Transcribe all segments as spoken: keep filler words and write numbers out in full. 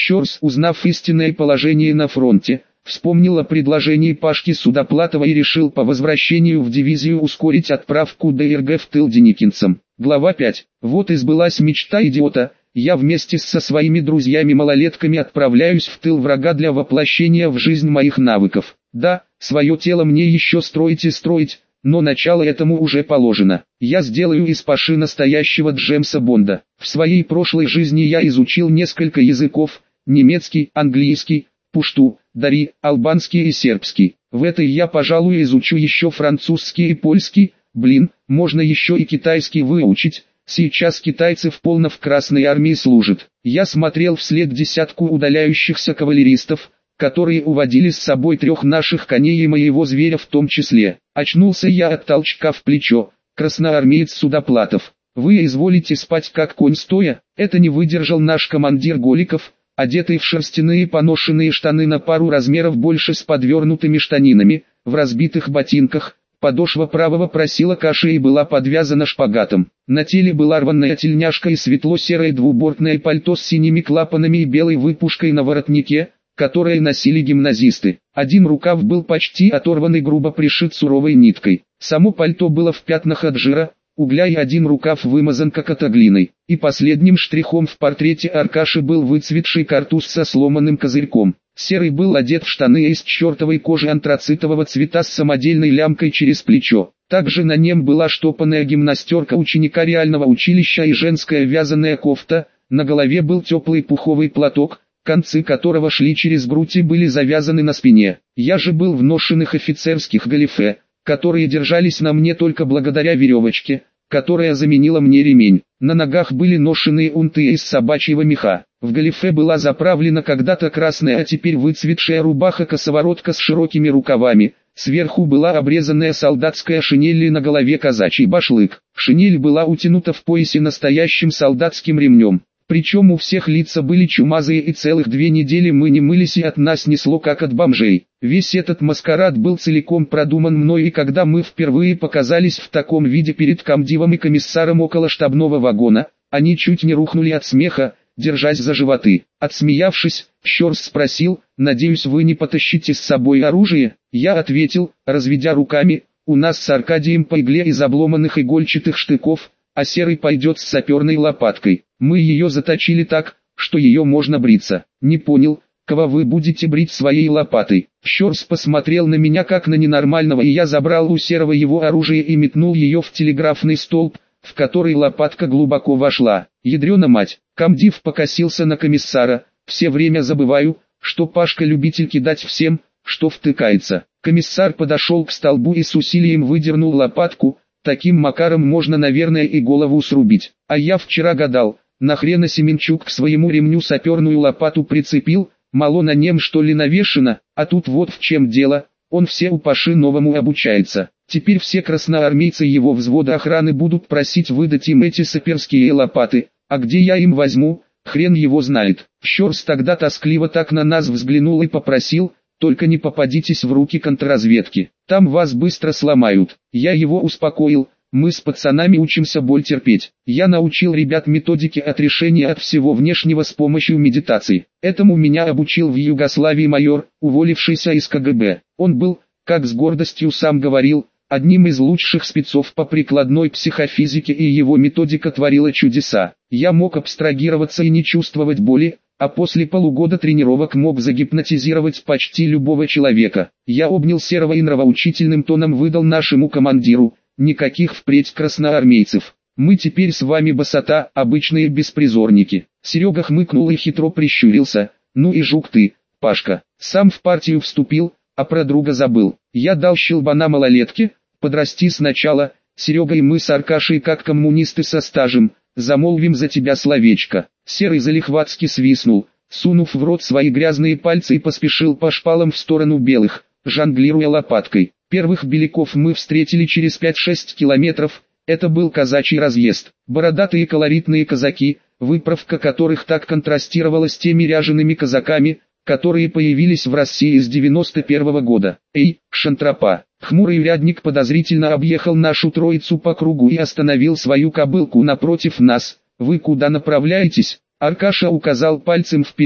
Щерс, узнав истинное положение на фронте, вспомнил о предложении Пашки Судоплатова и решил по возвращению в дивизию ускорить отправку ДРГ в тыл деникинцам. Глава пять. Вот и сбылась мечта идиота. Я вместе со своими друзьями-малолетками отправляюсь в тыл врага для воплощения в жизнь моих навыков. Да, свое тело мне еще строить и строить, но начало этому уже положено. Я сделаю из Паши настоящего Джеймса Бонда. В своей прошлой жизни я изучил несколько языков: немецкий, английский, пушту, дари, албанский и сербский. В этой я, пожалуй, изучу еще французский и польский. Блин, можно еще и китайский выучить. Сейчас китайцы в полно в Красной армии служат. Я смотрел вслед десятку удаляющихся кавалеристов, которые уводили с собой трех наших коней и моего зверя в том числе. Очнулся я от толчка в плечо. Красноармеец Судоплатов: вы изволите спать как конь стоя? Это не выдержал наш командир Голиков, одетый в шерстяные поношенные штаны на пару размеров больше с подвернутыми штанинами, в разбитых ботинках. Подошва правого просила каши и была подвязана шпагатом. На теле была рваная тельняшка и светло-серое двубортное пальто с синими клапанами и белой выпушкой на воротнике, которое носили гимназисты. Один рукав был почти оторван и грубо пришит суровой ниткой. Само пальто было в пятнах от жира, угля, и один рукав вымазан кокотоглиной. И последним штрихом в портрете Аркаши был выцветший картуз со сломанным козырьком. Серый был одет в штаны из чертовой кожи антрацитового цвета с самодельной лямкой через плечо. Также на нем была штопанная гимнастерка ученика реального училища и женская вязаная кофта. На голове был теплый пуховый платок, концы которого шли через грудь и были завязаны на спине. Я же был в ношенных офицерских галифе, которые держались на мне только благодаря веревочке, которая заменила мне ремень. На ногах были ношеные унты из собачьего меха. В галифе была заправлена когда-то красная, а теперь выцветшая рубаха-косоворотка с широкими рукавами. Сверху была обрезанная солдатская шинель и на голове казачий башлык. Шинель была утянута в поясе настоящим солдатским ремнем. Причем у всех лица были чумазые, и целых две недели мы не мылись, и от нас несло как от бомжей. Весь этот маскарад был целиком продуман мной, и когда мы впервые показались в таком виде перед комдивом и комиссаром около штабного вагона, они чуть не рухнули от смеха, держась за животы. Отсмеявшись, Щерс спросил: «Надеюсь, вы не потащите с собой оружие?» Я ответил, разведя руками: «У нас с Аркадием по игле из обломанных игольчатых штыков, а Серый пойдет с саперной лопаткой. Мы ее заточили так, что ее можно бриться». «Не понял, кого вы будете брить своей лопатой?» Щерс посмотрел на меня как на ненормального, и я забрал у Серого его оружие и метнул ее в телеграфный столб, в который лопатка глубоко вошла. Ядрена мать! Комдив покосился на комиссара. «Все время забываю, что Пашка любитель кидать всем, что втыкается». Комиссар подошел к столбу и с усилием выдернул лопатку. Таким макаром можно, наверное, и голову срубить. А я вчера гадал, нахрена Семенчук к своему ремню саперную лопату прицепил, мало на нем что ли навешено, а тут вот в чем дело, он все у Паши новому обучается. Теперь все красноармейцы его взвода охраны будут просить выдать им эти саперские лопаты, а где я им возьму, хрен его знает. Щерс тогда тоскливо так на нас взглянул и попросил: «Только не попадитесь в руки контрразведки, там вас быстро сломают». Я его успокоил: «Мы с пацанами учимся боль терпеть. Я научил ребят методике отрешения от всего внешнего с помощью медитации. Этому меня обучил в Югославии майор, уволившийся из ка гэ бэ. Он был, как с гордостью сам говорил, одним из лучших спецов по прикладной психофизике, и его методика творила чудеса. Я мог абстрагироваться и не чувствовать боли, а после полугода тренировок мог загипнотизировать почти любого человека». Я обнял Серого и нравоучительным тоном выдал нашему командиру: «Никаких впредь красноармейцев. Мы теперь с вами басота, обычные беспризорники». Серега хмыкнул и хитро прищурился: «Ну и жук ты, Пашка, сам в партию вступил, а про друга забыл». Я дал щелбана малолетке: «Подрасти сначала, Серега, и мы с Аркашей, как коммунисты со стажем, замолвим за тебя словечко». Серый залихватски свистнул, сунув в рот свои грязные пальцы, и поспешил по шпалам в сторону белых, жонглируя лопаткой. Первых беляков мы встретили через пять-шесть километров. Это был казачий разъезд. Бородатые колоритные казаки, выправка которых так контрастировала с теми ряжеными казаками, которые появились в России с девяносто первого года. «Эй, шантропа!» Хмурый рядник подозрительно объехал нашу троицу по кругу и остановил свою кобылку напротив нас. «Вы куда направляетесь?» Аркаша указал пальцем вперед,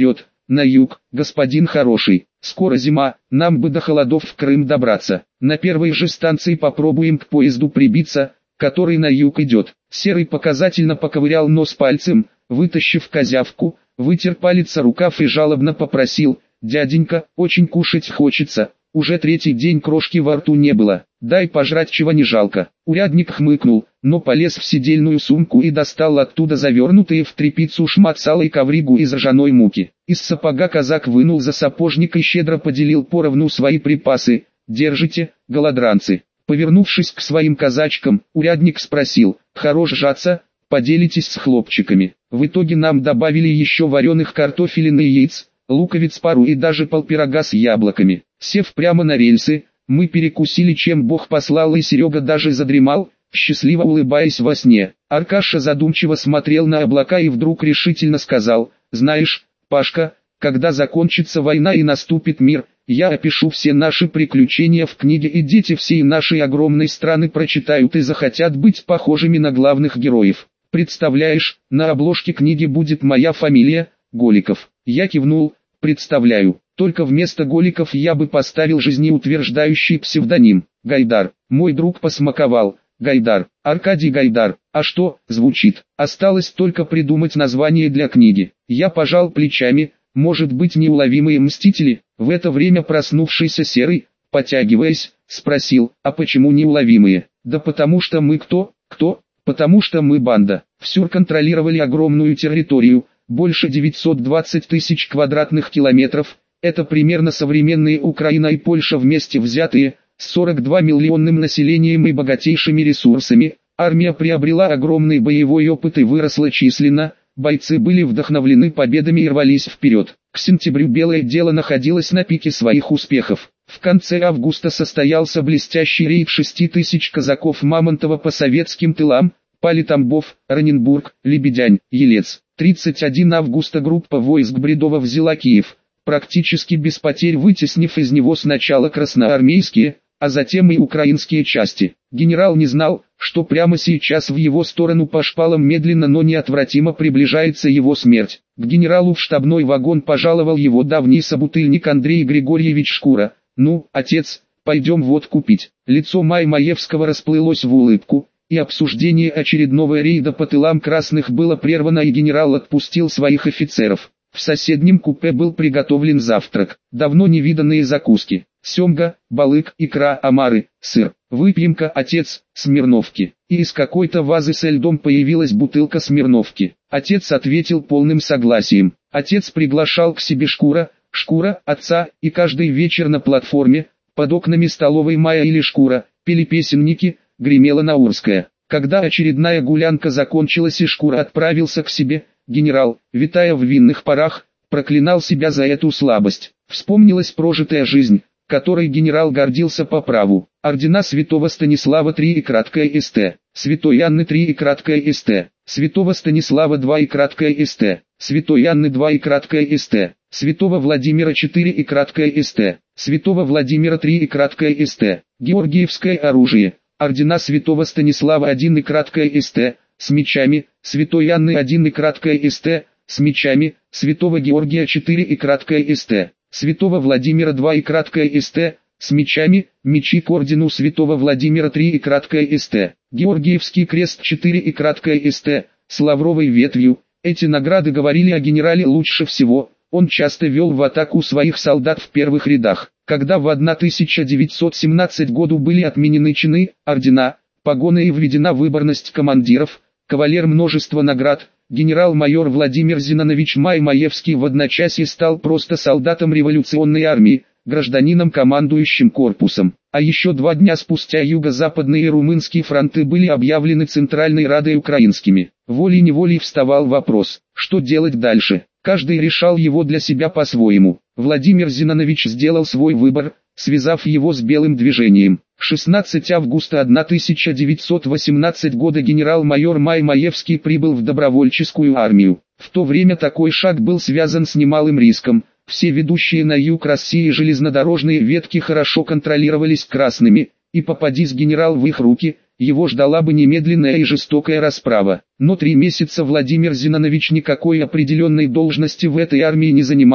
на юг, господин хороший. Скоро зима, нам бы до холодов в Крым добраться. На первой же станции попробуем к поезду прибиться, который на юг идет». Серый показательно поковырял нос пальцем, вытащив козявку, вытер палец о рукав и жалобно попросил: «Дяденька, очень кушать хочется, уже третий день крошки во рту не было, дай пожрать, чего не жалко». Урядник хмыкнул, но полез в сидельную сумку и достал оттуда завернутые в тряпицу шмат сала и ковригу из ржаной муки. Из сапога казак вынул за сапожник и щедро поделил поровну свои припасы. «Держите, голодранцы». Повернувшись к своим казачкам, урядник спросил: «Хорош жаться, поделитесь с хлопчиками». В итоге нам добавили еще вареных картофелин и яиц, луковиц пару и даже полпирога с яблоками. Сев прямо на рельсы, мы перекусили, чем Бог послал, и Серега даже задремал, счастливо улыбаясь во сне. Аркаша задумчиво смотрел на облака и вдруг решительно сказал: «Знаешь, Пашка, когда закончится война и наступит мир, я опишу все наши приключения в книге, и дети всей нашей огромной страны прочитают и захотят быть похожими на главных героев. Представляешь, на обложке книги будет моя фамилия, Голиков». Я кивнул: «Представляю, только вместо Голиков я бы поставил жизнеутверждающий псевдоним — Гайдар». Мой друг посмаковал: «Гайдар, Аркадий Гайдар, а что, звучит, осталось только придумать название для книги». Я пожал плечами: «Может быть, неуловимые мстители?» В это время проснувшийся Серый, потягиваясь, спросил: «А почему неуловимые?» «Да потому что мы кто, кто? Потому что мы банда. Всюр контролировали огромную территорию, больше девятьсот двадцать тысяч квадратных километров, это примерно современные Украина и Польша вместе взятые, с сорок два миллионным населением и богатейшими ресурсами. Армия приобрела огромный боевой опыт и выросла численно, бойцы были вдохновлены победами и рвались вперед. К сентябрю Белое дело находилось на пике своих успехов. В конце августа состоялся блестящий рейд шести тысяч казаков Мамонтова по советским тылам: пали Тамбов, Раненбург, Лебедянь, Елец. тридцать первого августа группа войск Бредова взяла Киев, практически без потерь вытеснив из него сначала красноармейские, а затем и украинские части. Генерал не знал, что прямо сейчас в его сторону по шпалам медленно, но неотвратимо приближается его смерть. К генералу в штабной вагон пожаловал его давний собутыльник Андрей Григорьевич Шкура. «Ну, отец, пойдем водку пить». Лицо Май Маевского расплылось в улыбку, и обсуждение очередного рейда по тылам красных было прервано, и генерал отпустил своих офицеров. В соседнем купе был приготовлен завтрак, давно невиданные закуски: семга, балык, икра, омары, сыр. «Выпьем-ка, отец, Смирновки». И из какой-то вазы со льдом появилась бутылка Смирновки. Отец ответил полным согласием. Отец приглашал к себе Шкура, Шкура, отца, и каждый вечер на платформе, под окнами столовой Майя или Шкура, пели песенники, гремела Наурская. Когда очередная гулянка закончилась и Шкура отправился к себе, генерал, витая в винных парах, проклинал себя за эту слабость. Вспомнилась прожитая жизнь, которой генерал гордился по праву. Ордена святого Станислава три и краткая ст, святой Анны три и краткая ст, святого Станислава два и краткая ст, святой Анны два и краткая ст, святого Владимира четыре и краткая ст, святого Владимира три и краткая ст, Георгиевское оружие, ордена святого Станислава один и краткая ст, с мечами, святой Анны один и краткая ст, с мечами, святого Георгия четыре и краткая ст, святого Владимира два и краткая ст, с мечами, мечи к ордену святого Владимира три и краткая ст, Георгиевский крест четыре и краткая ст, с лавровой ветвью. Эти награды говорили о генерале лучше всего. Он часто вел в атаку своих солдат в первых рядах. Когда в тысяча девятьсот семнадцатом году были отменены чины, ордена, погоны и введена выборность командиров, кавалер множество наград, генерал-майор Владимир Зинонович Май-Маевский в одночасье стал просто солдатом революционной армии, гражданином, командующим корпусом. А еще два дня спустя юго-западные и румынские фронты были объявлены Центральной Радой украинскими. Волей-неволей вставал вопрос, что делать дальше. Каждый решал его для себя по-своему. Владимир Зинонович сделал свой выбор, связав его с белым движением. шестнадцатого августа тысяча девятьсот восемнадцатого года генерал-майор Май-Маевский прибыл в добровольческую армию. В то время такой шаг был связан с немалым риском. Все ведущие на юг России железнодорожные ветки хорошо контролировались красными, и попадись генерал в их руки, его ждала бы немедленная и жестокая расправа. Но три месяца Владимир Зинонович никакой определенной должности в этой армии не занимал,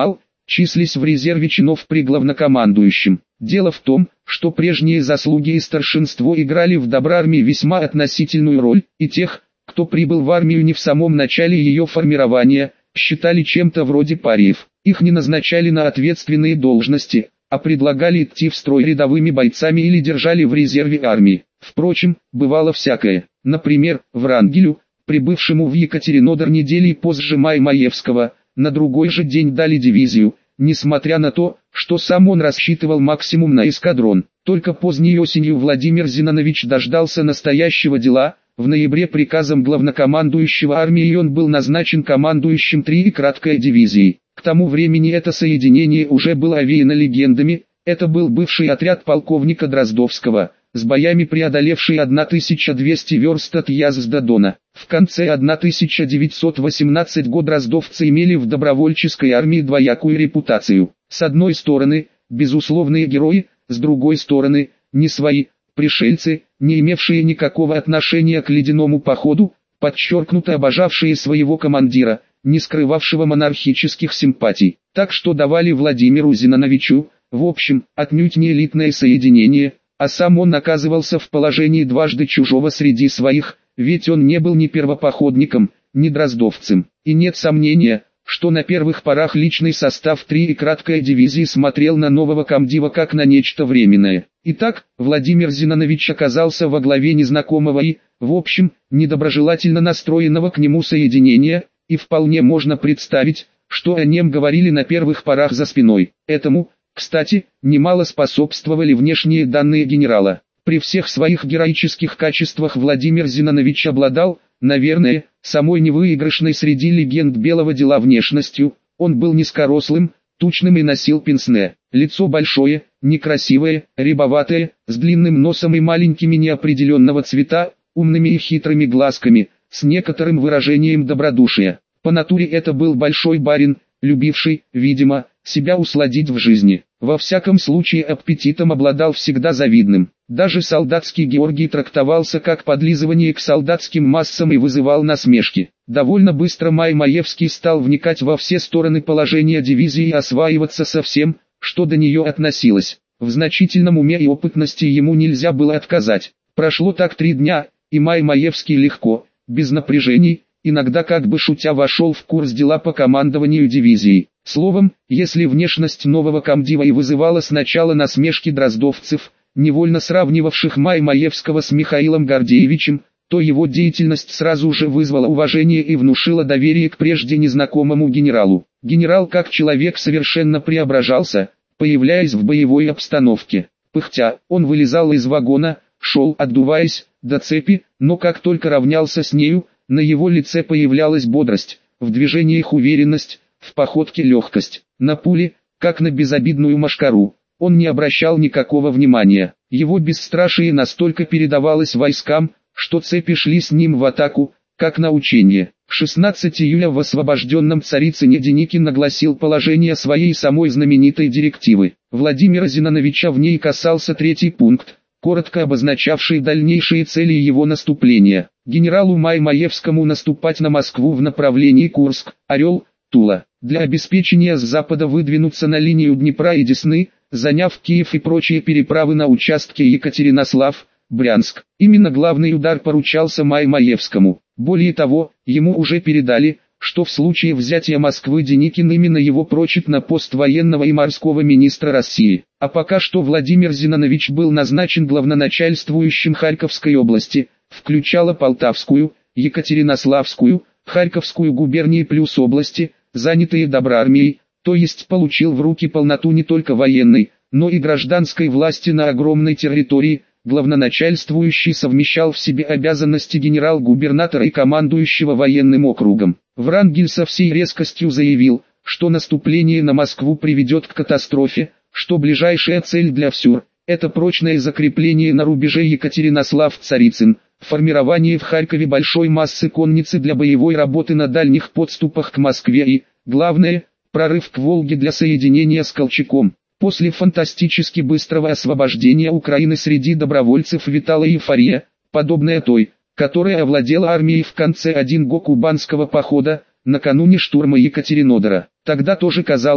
числись в резерве чинов при главнокомандующем. Дело в том, что прежние заслуги и старшинство играли в добрармии весьма относительную роль, и тех, кто прибыл в армию не в самом начале ее формирования, считали чем-то вроде париев. Их не назначали на ответственные должности, а предлагали идти в строй рядовыми бойцами или держали в резерве армии. Впрочем, бывало всякое. Например, Врангелю, прибывшему в Екатеринодар недели позже Маймаевского, на другой же день дали дивизию, несмотря на то, что сам он рассчитывал максимум на эскадрон. Только поздней осенью Владимир Зинонович дождался настоящего дела. В ноябре приказом главнокомандующего армии он был назначен командующим третьей краткой дивизией. К тому времени это соединение уже было овеяно легендами. Это был бывший отряд полковника Дроздовского, с боями преодолевший тысячу двести верст от Язз до Дона. В конце тысяча девятьсот восемнадцатого года дроздовцы имели в добровольческой армии двоякую репутацию. С одной стороны, безусловные герои, с другой стороны, не свои, пришельцы, не имевшие никакого отношения к ледяному походу, подчеркнуто обожавшие своего командира, не скрывавшего монархических симпатий. Так что давали Владимиру Зиноновичу, в общем, отнюдь не элитное соединение, а сам он оказывался в положении дважды чужого среди своих, ведь он не был ни первопоходником, ни дроздовцем. И нет сомнения, что на первых порах личный состав третьей краткой дивизии смотрел на нового комдива как на нечто временное. Итак, Владимир Зинонович оказался во главе незнакомого и, в общем, недоброжелательно настроенного к нему соединения, и вполне можно представить, что о нем говорили на первых порах за спиной. Этому, кстати, немало способствовали внешние данные генерала. При всех своих героических качествах Владимир Зинонович обладал, наверное, самой невыигрышной среди легенд белого дела внешностью. Он был низкорослым, тучным и носил пенсне. Лицо большое, некрасивое, рябоватое, с длинным носом и маленькими неопределенного цвета, умными и хитрыми глазками, с некоторым выражением добродушия. По натуре это был большой барин, любивший, видимо, себя усладить в жизни. Во всяком случае аппетитом обладал всегда завидным. Даже солдатский Георгий трактовался как подлизывание к солдатским массам и вызывал насмешки. Довольно быстро Маймаевский стал вникать во все стороны положения дивизии и осваиваться со всем, что до нее относилось. В значительном уме и опытности ему нельзя было отказать. Прошло так три дня, и Маймаевский легко, без напряжений, иногда как бы шутя вошел в курс дела по командованию дивизией. Словом, если внешность нового комдива и вызывала сначала насмешки дроздовцев, невольно сравнивавших Маймаевского с Михаилом Гордеевичем, то его деятельность сразу же вызвала уважение и внушила доверие к прежде незнакомому генералу. Генерал как человек совершенно преображался, появляясь в боевой обстановке. Пыхтя, он вылезал из вагона, шел, отдуваясь, до цепи, но как только равнялся с нею, на его лице появлялась бодрость, в движениях уверенность, в походке легкость. На пули, как на безобидную мошкару, он не обращал никакого внимания. Его бесстрашие настолько передавалось войскам, что цепи шли с ним в атаку, как на учение. шестнадцатого июля в освобожденном Царицыне Деникин огласил положение своей самой знаменитой директивы. Владимира Зиноновича в ней касался третий пункт, коротко обозначавший дальнейшие цели его наступления. Генералу Маймаевскому наступать на Москву в направлении Курск, Орел, Тула. Для обеспечения с запада выдвинуться на линию Днепра и Десны, заняв Киев и прочие переправы на участке Екатеринослав, Брянск. Именно главный удар поручался Маймаевскому. Более того, ему уже передали, что в случае взятия Москвы Деникин именно его прочит на пост военного и морского министра России. А пока что Владимир Зинонович был назначен главноначальствующим Харьковской области, включала Полтавскую, Екатеринославскую, Харьковскую губернии плюс области, занятые Добрармией, то есть получил в руки полноту не только военной, но и гражданской власти на огромной территории. Главноначальствующий совмещал в себе обязанности генерал-губернатора и командующего военным округом. Врангель со всей резкостью заявил, что наступление на Москву приведет к катастрофе, что ближайшая цель для ВСУР – это прочное закрепление на рубеже Екатеринослав-Царицын, формирование в Харькове большой массы конницы для боевой работы на дальних подступах к Москве и, главное, прорыв к Волге для соединения с Колчаком. После фантастически быстрого освобождения Украины среди добровольцев витала эйфория, подобная той, которая овладела армией в конце одного года кубанского похода, накануне штурма Екатеринодара. Тогда тоже казалось,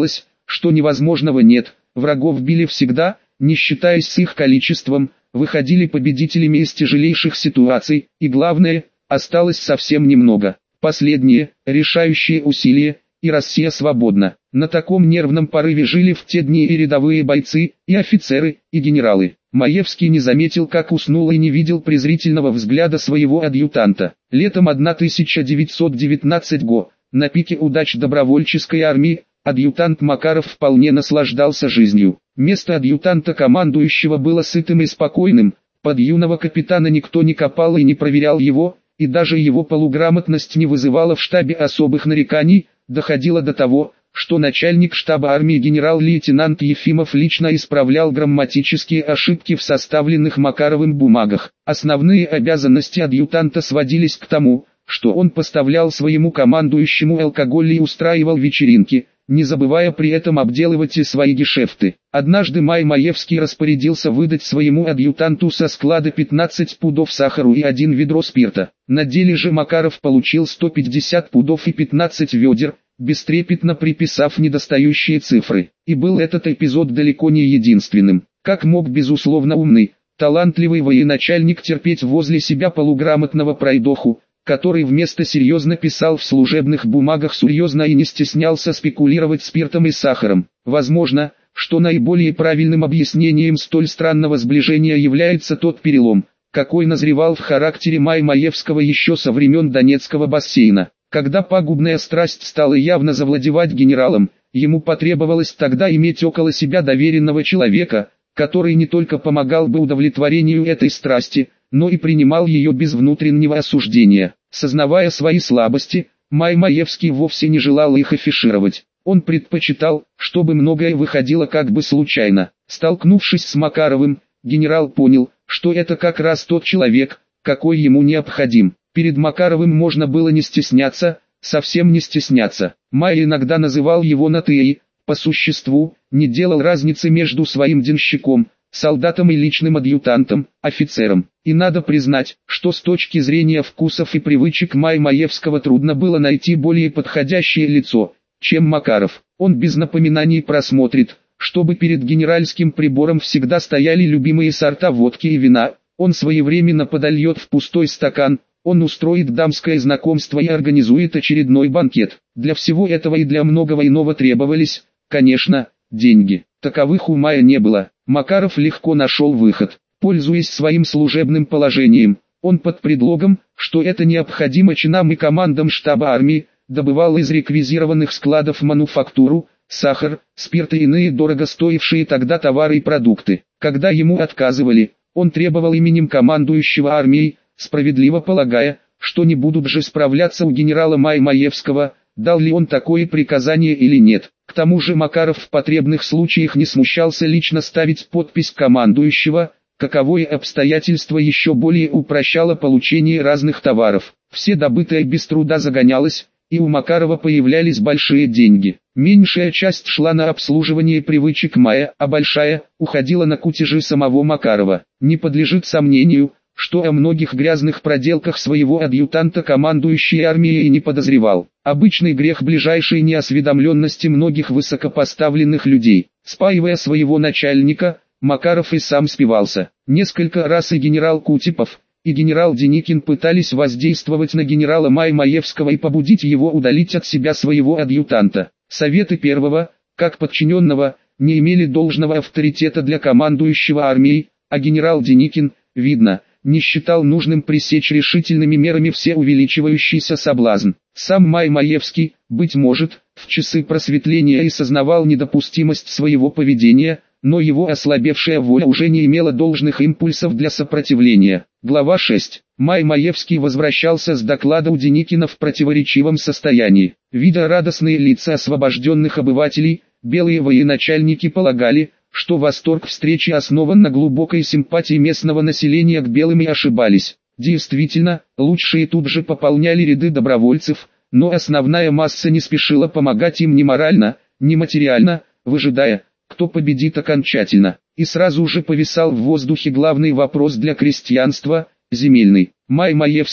что невозможного нет, врагов били всегда, не считаясь с их количеством, выходили победителями из тяжелейших ситуаций, и главное, осталось совсем немного. Последние, решающие усилия, и Россия свободна. На таком нервном порыве жили в те дни и рядовые бойцы, и офицеры, и генералы. Маевский не заметил, как уснул, и не видел презрительного взгляда своего адъютанта. Летом тысяча девятьсот девятнадцатого года, на пике удач добровольческой армии, адъютант Макаров вполне наслаждался жизнью. Место адъютанта командующего было сытым и спокойным, под юного капитана никто не копал и не проверял его, и даже его полуграмотность не вызывала в штабе особых нареканий. Доходило до того, что начальник штаба армии генерал-лейтенант Ефимов лично исправлял грамматические ошибки в составленных Макаровым бумагах. Основные обязанности адъютанта сводились к тому, что он поставлял своему командующему алкоголь и устраивал вечеринки, не забывая при этом обделывать и свои гешефты. Однажды Май Маевский распорядился выдать своему адъютанту со склада пятнадцать пудов сахару и один ведро спирта. На деле же Макаров получил сто пятьдесят пудов и пятнадцать ведер, бестрепетно приписав недостающие цифры. И был этот эпизод далеко не единственным. Как мог безусловно умный, талантливый военачальник терпеть возле себя полуграмотного пройдоху, который вместо серьезно писал в служебных бумагах серьезно и не стеснялся спекулировать спиртом и сахаром? Возможно, что наиболее правильным объяснением столь странного сближения является тот перелом, какой назревал в характере Май Маевского еще со времен Донецкого бассейна. Когда пагубная страсть стала явно завладевать генералом, ему потребовалось тогда иметь около себя доверенного человека, который не только помогал бы удовлетворению этой страсти, но и принимал ее без внутреннего осуждения. Сознавая свои слабости, Май Маевский вовсе не желал их афишировать. Он предпочитал, чтобы многое выходило как бы случайно. Столкнувшись с Макаровым, генерал понял, что это как раз тот человек, какой ему необходим. Перед Макаровым можно было не стесняться, совсем не стесняться. Май иногда называл его на «ты» и, по существу, не делал разницы между своим денщиком, солдатом и личным адъютантом, офицером. И надо признать, что с точки зрения вкусов и привычек Май Маевского трудно было найти более подходящее лицо, чем Макаров. Он без напоминаний просмотрит, чтобы перед генеральским прибором всегда стояли любимые сорта водки и вина, он своевременно подольет в пустой стакан, он устроит дамское знакомство и организует очередной банкет. Для всего этого и для многого иного требовались, конечно, деньги. Таковых у Мая не было. Макаров легко нашел выход. Пользуясь своим служебным положением, он под предлогом, что это необходимо чинам и командам штаба армии, добывал из реквизированных складов мануфактуру, сахар, спирт и иные дорого стоившие тогда товары и продукты. Когда ему отказывали, он требовал именем командующего армией, справедливо полагая, что не будут же справляться у генерала Май Маевского, дал ли он такое приказание или нет. К тому же Макаров в потребных случаях не смущался лично ставить подпись командующего, каковое обстоятельство еще более упрощало получение разных товаров. Все добытое без труда загонялось, и у Макарова появлялись большие деньги. Меньшая часть шла на обслуживание привычек Мая, а большая уходила на кутежи самого Макарова. Не подлежит сомнению, что о многих грязных проделках своего адъютанта командующий армией и не подозревал. Обычный грех ближайшей неосведомленности многих высокопоставленных людей. Спаивая своего начальника, Макаров и сам спивался. Несколько раз и генерал Кутепов, и генерал Деникин пытались воздействовать на генерала Май Маевского и побудить его удалить от себя своего адъютанта. Советы первого, как подчиненного, не имели должного авторитета для командующего армией, а генерал Деникин, видно, не считал нужным пресечь решительными мерами все увеличивающийся соблазн. Сам Май Маевский, быть может, в часы просветления и сознавал недопустимость своего поведения, но его ослабевшая воля уже не имела должных импульсов для сопротивления. Глава шесть. Май Маевский возвращался с доклада у Деникина в противоречивом состоянии. Видя радостные лица освобожденных обывателей, белые военачальники полагали, что восторг встречи основан на глубокой симпатии местного населения к белым, и ошибались. Действительно, лучшие тут же пополняли ряды добровольцев, но основная масса не спешила помогать им ни морально, ни материально, выжидая, кто победит окончательно. И сразу же повисал в воздухе главный вопрос для крестьянства – земельный. Май Маевский,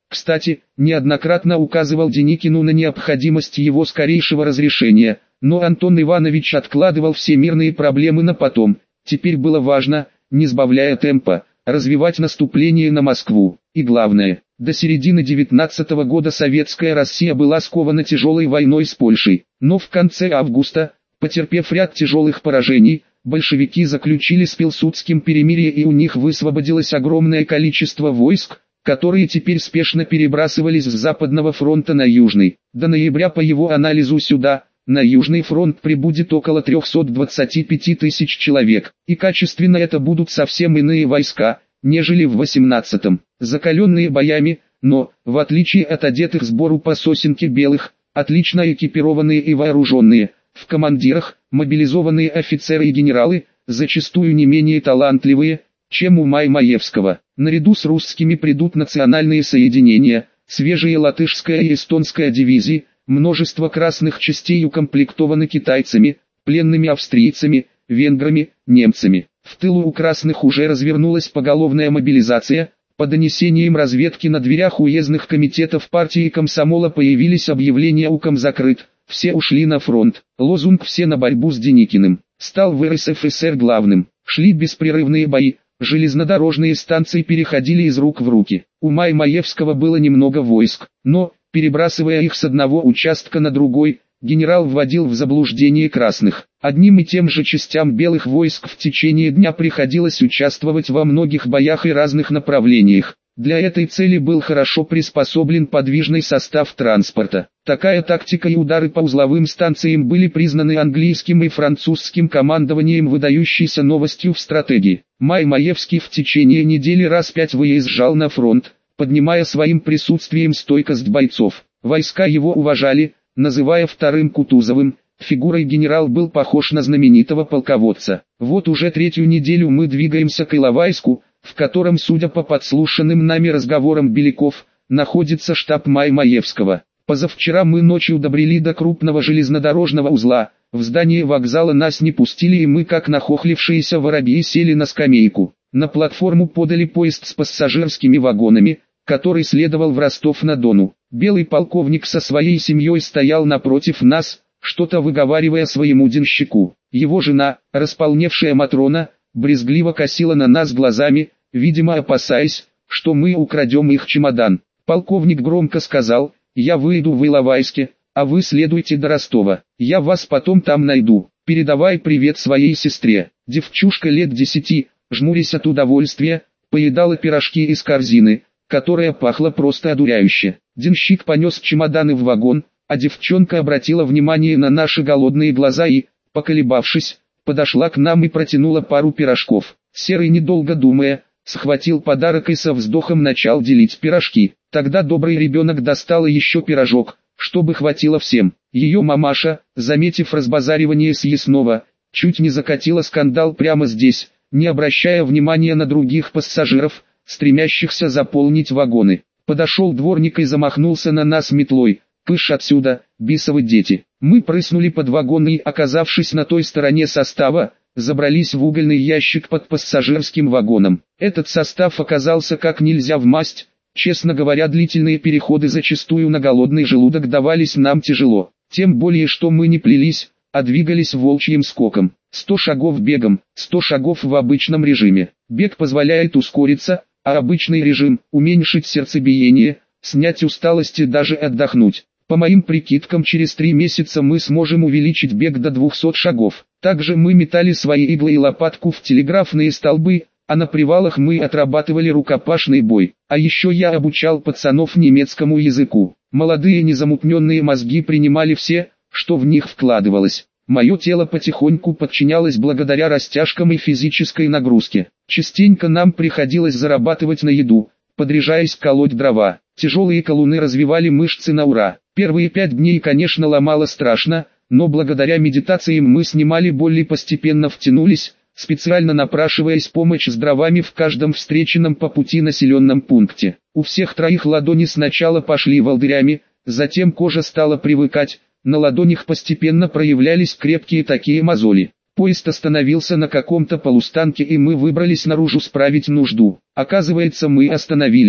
Кстати, неоднократно указывал Деникину на необходимость его скорейшего разрешения, но Антон Иванович откладывал все мирные проблемы на потом. Теперь было важно, не сбавляя темпа, развивать наступление на Москву. И главное, до середины девятнадцатого года советская Россия была скована тяжелой войной с Польшей. Но в конце августа, потерпев ряд тяжелых поражений, большевики заключили с Пилсудским перемирие, и у них высвободилось огромное количество войск, которые теперь спешно перебрасывались с Западного фронта на Южный. До ноября по его анализу сюда, на Южный фронт, прибудет около трёхсот двадцати пяти тысяч человек, и качественно это будут совсем иные войска, нежели в восемнадцатом, закаленные боями, но, в отличие от одетых сбору по сосенке белых, отлично экипированные и вооруженные, в командирах, мобилизованные офицеры и генералы, зачастую не менее талантливые, чем у Маймаевского. Наряду с русскими придут национальные соединения, свежие латышская и эстонская дивизии, множество красных частей укомплектованы китайцами, пленными австрийцами, венграми, немцами. В тылу у красных уже развернулась поголовная мобилизация. По донесениям разведки на дверях уездных комитетов партии комсомола появились объявления «Уком закрыт», все ушли на фронт. Лозунг «Все на борьбу с Деникиным» стал в эр эс эф эс эр главным. Шли беспрерывные бои, железнодорожные станции переходили из рук в руки. У Маймаевского было немного войск, но, перебрасывая их с одного участка на другой, генерал вводил в заблуждение красных. Одним и тем же частям белых войск в течение дня приходилось участвовать во многих боях и разных направлениях. Для этой цели был хорошо приспособлен подвижный состав транспорта. Такая тактика и удары по узловым станциям были признаны английским и французским командованием выдающейся новостью в стратегии. Маймаевский в течение недели раз пять выезжал на фронт, поднимая своим присутствием стойкость бойцов. Войска его уважали, называя вторым Кутузовым. Фигурой генерал был похож на знаменитого полководца. Вот уже третью неделю мы двигаемся к Иловайску, в котором, судя по подслушанным нами разговорам беляков, находится штаб Маймаевского. Позавчера мы ночью добрели до крупного железнодорожного узла, в здание вокзала нас не пустили, и мы, как нахохлившиеся воробьи, сели на скамейку. На платформу подали поезд с пассажирскими вагонами, который следовал в Ростов-на-Дону. Белый полковник со своей семьей стоял напротив нас, что-то выговаривая своему денщику. Его жена, располневшая Матрона, брезгливо косила на нас глазами, видимо опасаясь, что мы украдем их чемодан. Полковник громко сказал: «Я выйду в Иловайске, а вы следуйте до Ростова. Я вас потом там найду. Передавай привет своей сестре». Девчушка лет десяти, жмурясь от удовольствия, поедала пирожки из корзины, которая пахла просто одуряюще. Денщик понес чемоданы в вагон, а девчонка обратила внимание на наши голодные глаза и, поколебавшись, подошла к нам и протянула пару пирожков. Серый, недолго думая, схватил подарок и со вздохом начал делить пирожки. Тогда добрый ребенок достала еще пирожок, чтобы хватило всем. Ее мамаша, заметив разбазаривание съестного, чуть не закатила скандал прямо здесь, не обращая внимания на других пассажиров, стремящихся заполнить вагоны. Подошел дворник и замахнулся на нас метлой: «Кыш отсюда, бисовы дети!» Мы прыснули под вагон и, оказавшись на той стороне состава, забрались в угольный ящик под пассажирским вагоном. Этот состав оказался как нельзя вмасть. Честно говоря, длительные переходы зачастую на голодный желудок давались нам тяжело. Тем более, что мы не плелись, а двигались волчьим скоком. сто шагов бегом, сто шагов в обычном режиме. Бег позволяет ускориться, а обычный режим – уменьшить сердцебиение, снять усталость и даже отдохнуть. По моим прикидкам, через три месяца мы сможем увеличить бег до двухсот шагов. Также мы метали свои иглы и лопатку в телеграфные столбы, а на привалах мы отрабатывали рукопашный бой. А еще я обучал пацанов немецкому языку. Молодые незамутненные мозги принимали все, что в них вкладывалось. Мое тело потихоньку подчинялось благодаря растяжкам и физической нагрузке. Частенько нам приходилось зарабатывать на еду, подряжаясь колоть дрова. Тяжелые колуны развивали мышцы на ура. Первые пять дней, конечно, ломало страшно, но благодаря медитациям мы снимали боль и постепенно втянулись, специально напрашиваясь помощь с дровами в каждом встреченном по пути населенном пункте. У всех троих ладони сначала пошли волдырями, затем кожа стала привыкать, на ладонях постепенно проявлялись крепкие такие мозоли. Поезд остановился на каком-то полустанке, и мы выбрались наружу справить нужду. Оказывается, мы остановились,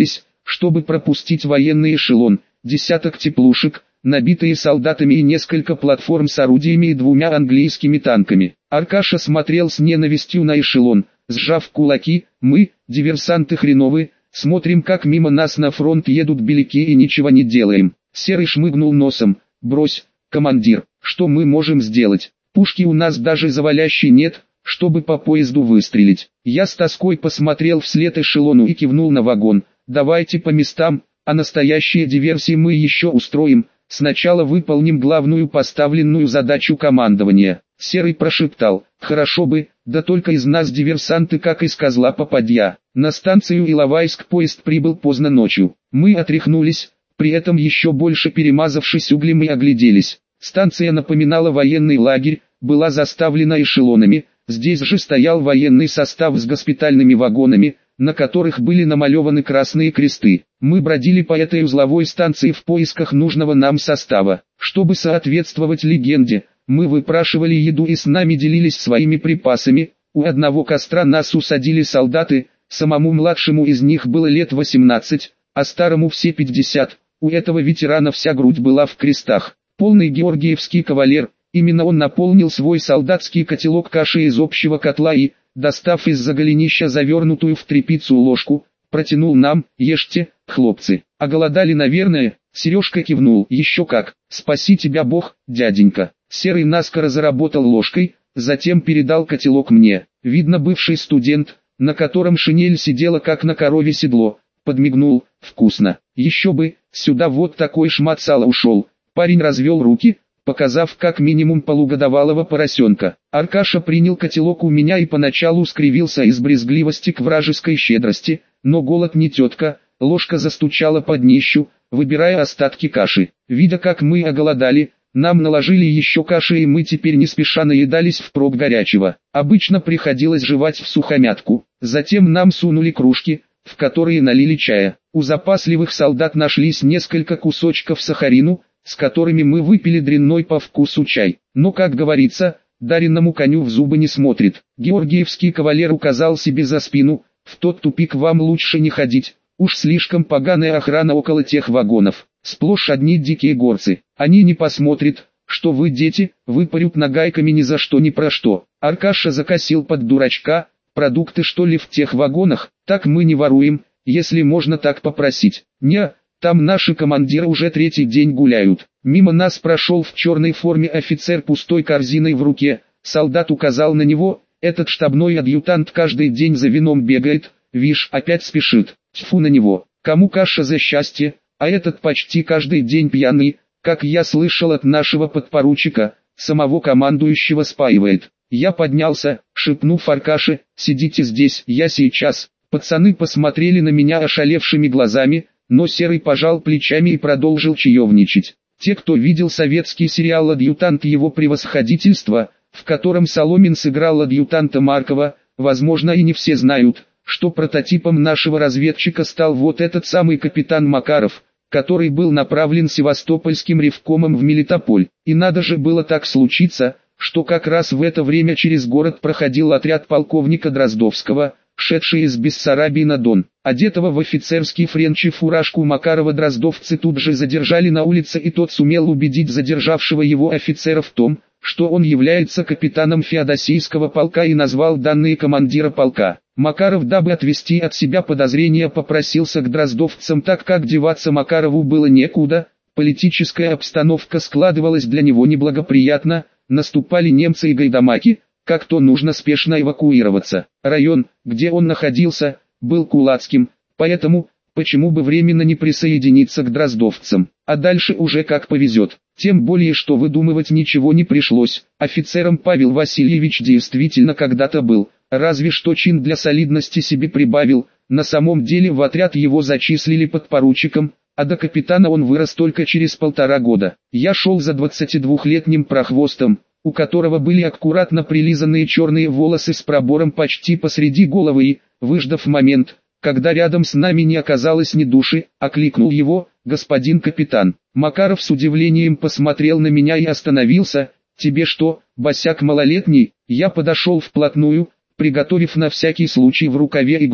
чтобы пропустить военный эшелон, десяток теплушек, набитые солдатами и несколько платформ с орудиями и двумя английскими танками. Аркаша смотрел с ненавистью на эшелон, сжав кулаки. Мы, диверсанты хреновы, смотрим, как мимо нас на фронт едут беляки и ничего не делаем. Серый шмыгнул носом. Брось, командир, что мы можем сделать? Пушки у нас даже завалящей нет, чтобы по поезду выстрелить. Я с тоской посмотрел вслед эшелону и кивнул на вагон. Давайте по местам, а настоящие диверсии мы еще устроим. Сначала выполним главную поставленную задачу командования. Серый прошептал: хорошо бы, да только из нас диверсанты как из козла попадья. На станцию Иловайск поезд прибыл поздно ночью. Мы отряхнулись, при этом еще больше перемазавшись углем, и огляделись. Станция напоминала военный лагерь, была заставлена эшелонами. Здесь же стоял военный состав с госпитальными вагонами, на которых были намалеваны красные кресты. Мы бродили по этой узловой станции в поисках нужного нам состава. Чтобы соответствовать легенде, мы выпрашивали еду и с нами делились своими припасами. У одного костра нас усадили солдаты, самому младшему из них было лет восемнадцать, а старому все пятьдесят. У этого ветерана вся грудь была в крестах. Полный георгиевский кавалер, именно он наполнил свой солдатский котелок кашей из общего котла и, достав из-за голенища завернутую в тряпицу ложку, протянул нам: ешьте, хлопцы. Оголодали, наверное? Сережка кивнул: еще как, спаси тебя Бог, дяденька. Серый наскоро заработал ложкой, затем передал котелок мне. Видно, бывший студент, на котором шинель сидела как на корове седло, подмигнул: вкусно. Еще бы, сюда вот такой шмат сала ушел. Парень развел руки, показав как минимум полугодовалого поросенка. Аркаша принял котелок у меня и поначалу скривился из брезгливости к вражеской щедрости, но голод не тетка. Ложка застучала по днищу, выбирая остатки каши. Видя, как мы оголодали, нам наложили еще каши, и мы теперь не спеша наедались впрок горячего. Обычно приходилось жевать всухомятку. Затем нам сунули кружки, в которые налили чая. У запасливых солдат нашлись несколько кусочков сахарину, с которыми мы выпили дрянной по вкусу чай. Но, как говорится, даренному коню в зубы не смотрит. Георгиевский кавалер указал себе за спину: в тот тупик вам лучше не ходить, уж слишком поганая охрана около тех вагонов. Сплошь одни дикие горцы. Они не посмотрят, что вы дети, выпарют нагайками ни за что ни про что. Аркаша закосил под дурачка: продукты что ли в тех вагонах? Так мы не воруем, если можно так попросить. Не, там наши командиры уже третий день гуляют. Мимо нас прошел в черной форме офицер пустой корзиной в руке. Солдат указал на него: этот штабной адъютант каждый день за вином бегает, вишь, опять спешит. Тьфу на него, кому каша за счастье, а этот почти каждый день пьяный, как я слышал от нашего подпоручика, самого командующего спаивает. Я поднялся, шепнув Аркаше: сидите здесь, я сейчас. Пацаны посмотрели на меня ошалевшими глазами, но Серый пожал плечами и продолжил чаевничать. Те, кто видел советский сериал «Адъютант его превосходительства», в котором Соломин сыграл адъютанта Маркова, возможно, и не все знают, что прототипом нашего разведчика стал вот этот самый капитан Макаров, который был направлен Севастопольским ревкомом в Мелитополь. И надо же было так случиться, что как раз в это время через город проходил отряд полковника Дроздовского, шедший из Бессарабии на Дон. Одетого в офицерский френч и фуражку Макарова дроздовцы тут же задержали на улице, и тот сумел убедить задержавшего его офицера в том, что он является капитаном Феодосийского полка, и назвал данные командира полка. Макаров, дабы отвести от себя подозрения, попросился к дроздовцам, так как деваться Макарову было некуда, политическая обстановка складывалась для него неблагоприятно, наступали немцы и гайдамаки, как то нужно спешно эвакуироваться. Район, где он находился, был кулацким, поэтому, почему бы временно не присоединиться к дроздовцам, а дальше уже как повезет. Тем более, что выдумывать ничего не пришлось. Офицером Павел Васильевич действительно когда-то был, разве что чин для солидности себе прибавил. На самом деле в отряд его зачислили подпоручиком, а до капитана он вырос только через полтора года. Я шел за двадцатидвухлетним прохвостом, у которого были аккуратно прилизанные черные волосы с пробором почти посреди головы, и, выждав момент, когда рядом с нами не оказалось ни души, окликнул его: господин капитан. Макаров с удивлением посмотрел на меня и остановился. Тебе что, босяк малолетний? Я подошел вплотную, приготовив на всякий случай в рукаве иглу,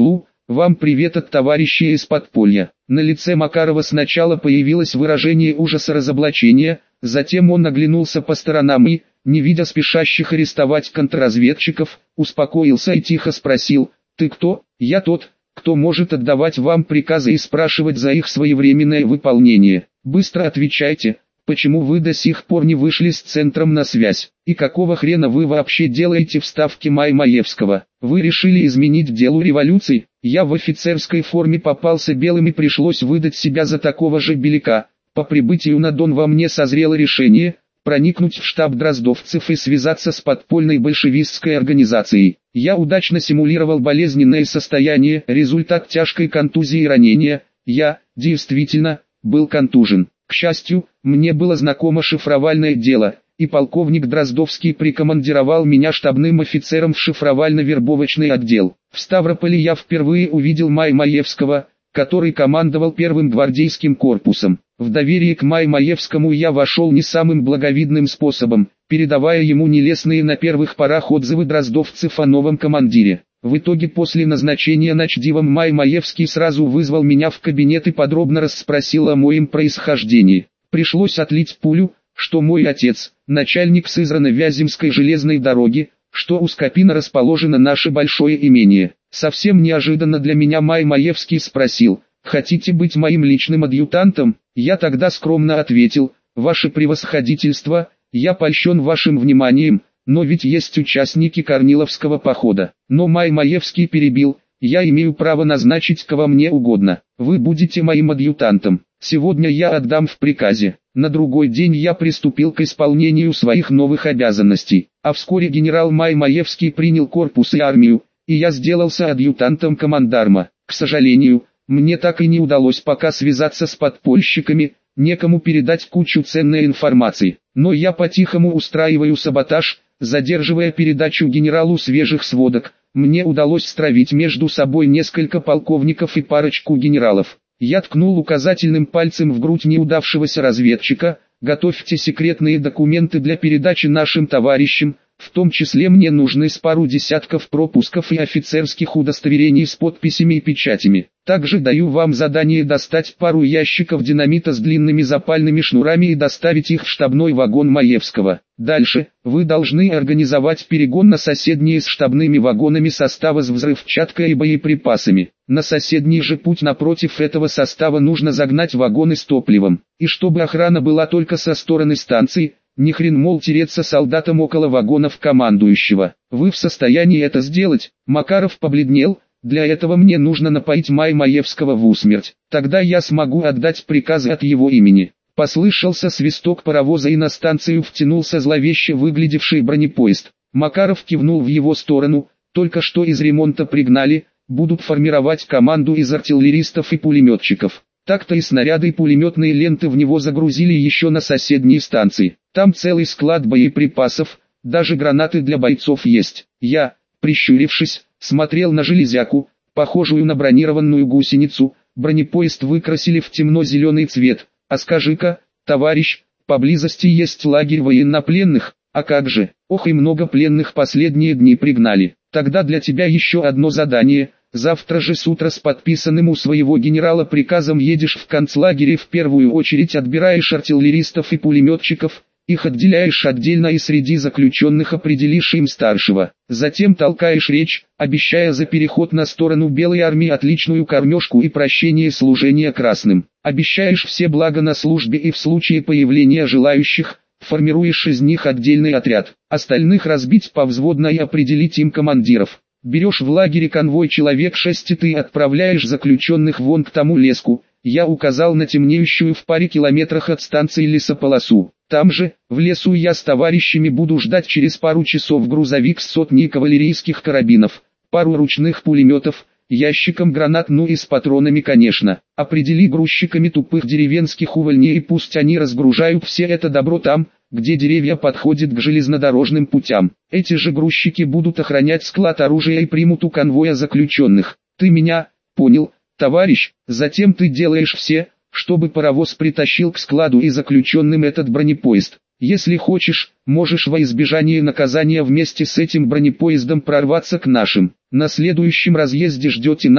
вам привет от товарища из подполья». На лице Макарова сначала появилось выражение ужаса разоблачения, затем он оглянулся по сторонам и, не видя спешащих арестовать контрразведчиков, успокоился и тихо спросил: «Ты кто?» «Я тот, кто может отдавать вам приказы и спрашивать за их своевременное выполнение. Быстро отвечайте, почему вы до сих пор не вышли с центром на связь? И какого хрена вы вообще делаете в ставке Маймаевского? Вы решили изменить делу революции?» Я в офицерской форме попался белым и пришлось выдать себя за такого же беляка. По прибытию на Дон во мне созрело решение проникнуть в штаб дроздовцев и связаться с подпольной большевистской организацией. Я удачно симулировал болезненное состояние, результат тяжкой контузии и ранения. Я, действительно, был контужен. К счастью, мне было знакомо шифровальное дело, и полковник Дроздовский прикомандировал меня штабным офицером в шифровально-вербовочный отдел. В Ставрополе я впервые увидел Маймаевского, который командовал первым гвардейским корпусом. В доверие к Маймаевскому я вошел не самым благовидным способом, передавая ему нелестные на первых порах отзывы дроздовцев о новом командире. В итоге после назначения начдивом Маймаевский сразу вызвал меня в кабинет и подробно расспросил о моем происхождении. Пришлось отлить пулю, что мой отец, начальник Сызрано-Вяземской железной дороги, что у Скопина расположено наше большое имение. Совсем неожиданно для меня Маймаевский спросил: «Хотите быть моим личным адъютантом?» Я тогда скромно ответил: «Ваше превосходительство, я польщен вашим вниманием, но ведь есть участники Корниловского похода». Но Маймаевский перебил: «Я имею право назначить кого мне угодно. Вы будете моим адъютантом. Сегодня я отдам в приказе». На другой день я приступил к исполнению своих новых обязанностей, а вскоре генерал Маймаевский принял корпус и армию, и я сделался адъютантом командарма. К сожалению, мне так и не удалось пока связаться с подпольщиками, некому передать кучу ценной информации. Но я по-тихому устраиваю саботаж, задерживая передачу генералу свежих сводок. Мне удалось стравить между собой несколько полковников и парочку генералов. Я ткнул указательным пальцем в грудь неудавшегося разведчика: «Готовьте секретные документы для передачи нашим товарищам, в том числе мне нужны с пару десятков пропусков и офицерских удостоверений с подписями и печатями. Также даю вам задание достать пару ящиков динамита с длинными запальными шнурами и доставить их в штабной вагон Маевского. Дальше, вы должны организовать перегон на соседние с штабными вагонами состава с взрывчаткой и боеприпасами. На соседний же путь напротив этого состава нужно загнать вагоны с топливом. И чтобы охрана была только со стороны станции, ни хрен мол тереться солдатам около вагонов командующего. Вы в состоянии это сделать?» Макаров побледнел. «Для этого мне нужно напоить Маймаевского в усмерть. Тогда я смогу отдать приказы от его имени». Послышался свисток паровоза, и на станцию втянулся зловеще выглядевший бронепоезд. Макаров кивнул в его сторону: «Только что из ремонта пригнали, будут формировать команду из артиллеристов и пулеметчиков». Так-то и снаряды и пулеметные ленты в него загрузили еще на соседней станции. Там целый склад боеприпасов, даже гранаты для бойцов есть. Я, прищурившись, смотрел на железяку, похожую на бронированную гусеницу. Бронепоезд выкрасили в темно-зеленый цвет. «А скажи-ка, товарищ, поблизости есть лагерь военнопленных?» «А как же, ох и много пленных последние дни пригнали. Тогда для тебя еще одно задание. Завтра же с утра с подписанным у своего генерала приказом едешь в концлагерь и в первую очередь отбираешь артиллеристов и пулеметчиков, их отделяешь отдельно и среди заключенных определишь им старшего. Затем толкаешь речь, обещая за переход на сторону Белой армии отличную кормежку и прощение служения красным. Обещаешь все блага на службе и в случае появления желающих, формируешь из них отдельный отряд. Остальных разбить повзводно и определить им командиров. Берешь в лагере конвой человек шесть и ты отправляешь заключенных вон к тому леску». Я указал на темнеющую в паре километрах от станции лесополосу. «Там же, в лесу, я с товарищами буду ждать через пару часов грузовик с сотней кавалерийских карабинов, пару ручных пулеметов, ящиком гранат, ну и с патронами, конечно. Определи грузчиками тупых деревенских увольней и пусть они разгружают все это добро там, где деревья подходят к железнодорожным путям. Эти же грузчики будут охранять склад оружия и примут у конвоя заключенных. Ты меня понял, товарищ? Затем ты делаешь все, чтобы паровоз притащил к складу и заключенным этот бронепоезд. Если хочешь, можешь во избежание наказания вместе с этим бронепоездом прорваться к нашим. На следующем разъезде ждете нас,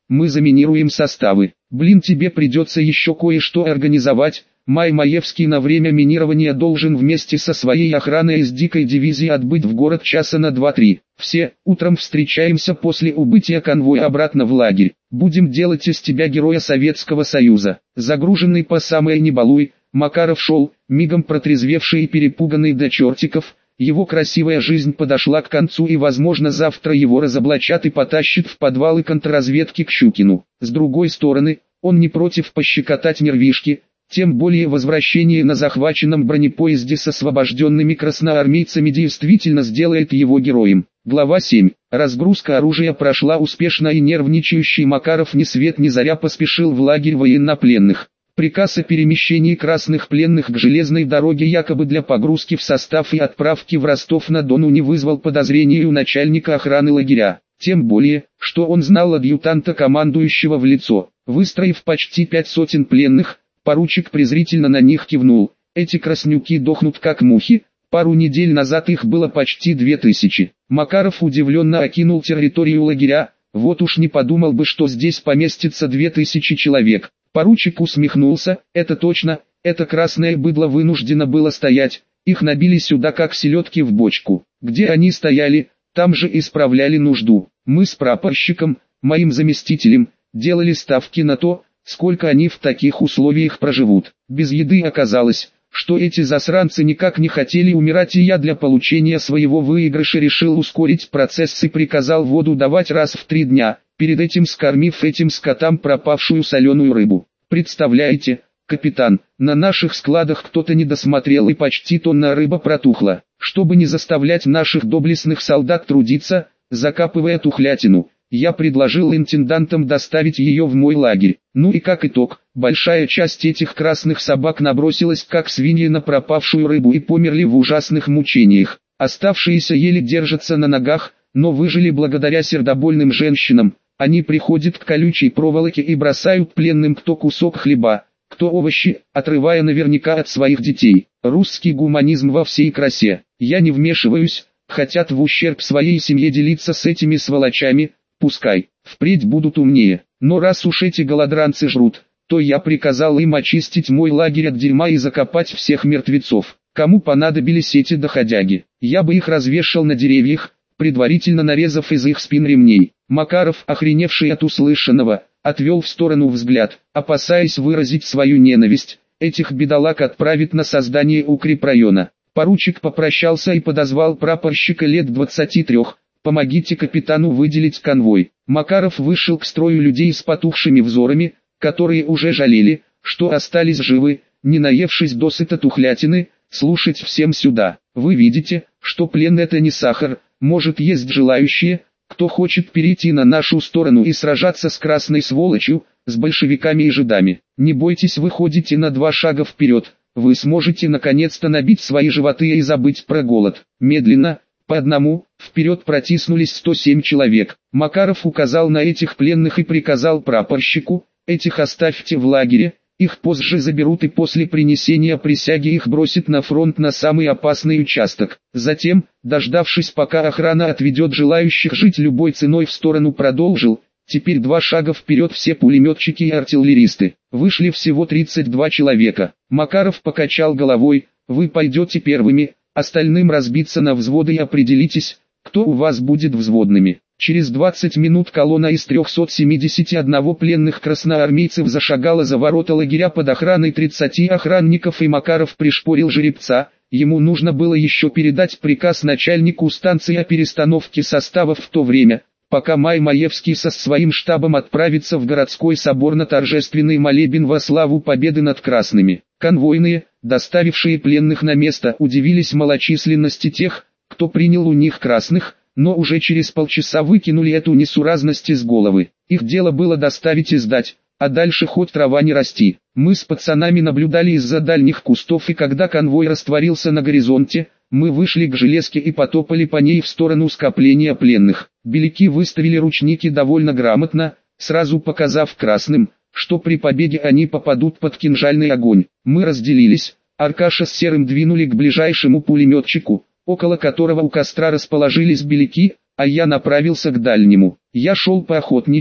мы заминируем составы. Блин, тебе придется еще кое-что организовать. Май Маевский на время минирования должен вместе со своей охраной из дикой дивизии отбыть в город часа на два-три. Все, утром встречаемся после убытия конвоя обратно в лагерь. Будем делать из тебя героя Советского Союза. Загруженный по самое не балуй, Макаров шел, мигом протрезвевший и перепуганный до чертиков. Его красивая жизнь подошла к концу, и возможно завтра его разоблачат и потащат в подвалы контрразведки к Щукину. С другой стороны, он не против пощекотать нервишки, тем более возвращение на захваченном бронепоезде с освобожденными красноармейцами действительно сделает его героем. Глава семь. Разгрузка оружия прошла успешно, и нервничающий Макаров ни свет ни заря поспешил в лагерь военнопленных. Приказ о перемещении красных пленных к железной дороге якобы для погрузки в состав и отправки в Ростов-на-Дону не вызвал подозрений у начальника охраны лагеря. Тем более, что он знал адъютанта командующего в лицо. Выстроив почти пять сотен пленных, поручик презрительно на них кивнул. Эти краснюки дохнут как мухи, пару недель назад их было почти две тысячи. Макаров удивленно окинул территорию лагеря, вот уж не подумал бы, что здесь поместится две тысячи человек. Поручик усмехнулся, это точно, это красное быдло вынуждено было стоять, их набили сюда как селедки в бочку. Где они стояли, там же исправляли нужду. Мы с прапорщиком, моим заместителем, делали ставки на то, сколько они в таких условиях проживут. Без еды оказалось, что эти засранцы никак не хотели умирать, и я для получения своего выигрыша решил ускорить процесс и приказал воду давать раз в три дня, перед этим скормив этим скотам пропавшую соленую рыбу. Представляете, капитан, на наших складах кто-то не досмотрел, и почти тонна рыба протухла. Чтобы не заставлять наших доблестных солдат трудиться, закапывая тухлятину, я предложил интендантам доставить ее в мой лагерь. Ну и как итог, большая часть этих красных собак набросилась как свиньи на пропавшую рыбу и померли в ужасных мучениях. Оставшиеся еле держатся на ногах, но выжили благодаря сердобольным женщинам. Они приходят к колючей проволоке и бросают пленным кто кусок хлеба, кто овощи, отрывая наверняка от своих детей. Русский гуманизм во всей красе. Я не вмешиваюсь, хотят в ущерб своей семье делиться с этими сволочами, пускай, впредь будут умнее. Но раз уж эти голодранцы жрут, то я приказал им очистить мой лагерь от дерьма и закопать всех мертвецов. Кому понадобились эти доходяги, я бы их развешал на деревьях, предварительно нарезав из их спин ремней. Макаров, охреневший от услышанного, отвел в сторону взгляд, опасаясь выразить свою ненависть. Этих бедолаг отправить на создание укрепрайона. Поручик попрощался и подозвал прапорщика лет двадцати трёх. «Помогите капитану выделить конвой». Макаров вышел к строю людей с потухшими взорами, которые уже жалели, что остались живы, не наевшись досыта тухлятины. «Слушать всем сюда. Вы видите, что плен это не сахар, может есть желающие, кто хочет перейти на нашу сторону и сражаться с красной сволочью, с большевиками и жидами. Не бойтесь, выходите на два шага вперед, вы сможете наконец-то набить свои животы и забыть про голод». Медленно, по одному, вперед протиснулись сто семь человек. Макаров указал на этих пленных и приказал прапорщику: «Этих оставьте в лагере, их позже заберут и после принесения присяги их бросят на фронт на самый опасный участок». Затем, дождавшись пока охрана отведет желающих жить любой ценой в сторону, продолжил: «Теперь два шага вперед все пулеметчики и артиллеристы». Вышли всего тридцать два человека. Макаров покачал головой: «Вы пойдете первыми, остальным разбиться на взводы и определитесь, кто у вас будет взводными». Через двадцать минут колонна из трёхсот семидесяти одного пленных красноармейцев зашагала за ворота лагеря под охраной тридцати охранников, и Макаров пришпорил жеребца. Ему нужно было еще передать приказ начальнику станции о перестановке составов в то время, пока Май Маевский со своим штабом отправится в городской собор на торжественный молебен во славу победы над красными. Конвойные, доставившие пленных на место, удивились малочисленности тех, кто принял у них красных, но уже через полчаса выкинули эту несуразность из головы. Их дело было доставить и сдать, а дальше хоть трава не расти. Мы с пацанами наблюдали из-за дальних кустов, и когда конвой растворился на горизонте, мы вышли к железке и потопали по ней в сторону скопления пленных. Беляки выставили ручники довольно грамотно, сразу показав красным, что при побеге они попадут под кинжальный огонь. Мы разделились, Аркаша с Серым двинули к ближайшему пулеметчику, около которого у костра расположились беляки, а я направился к дальнему. Я шел по охотничьи,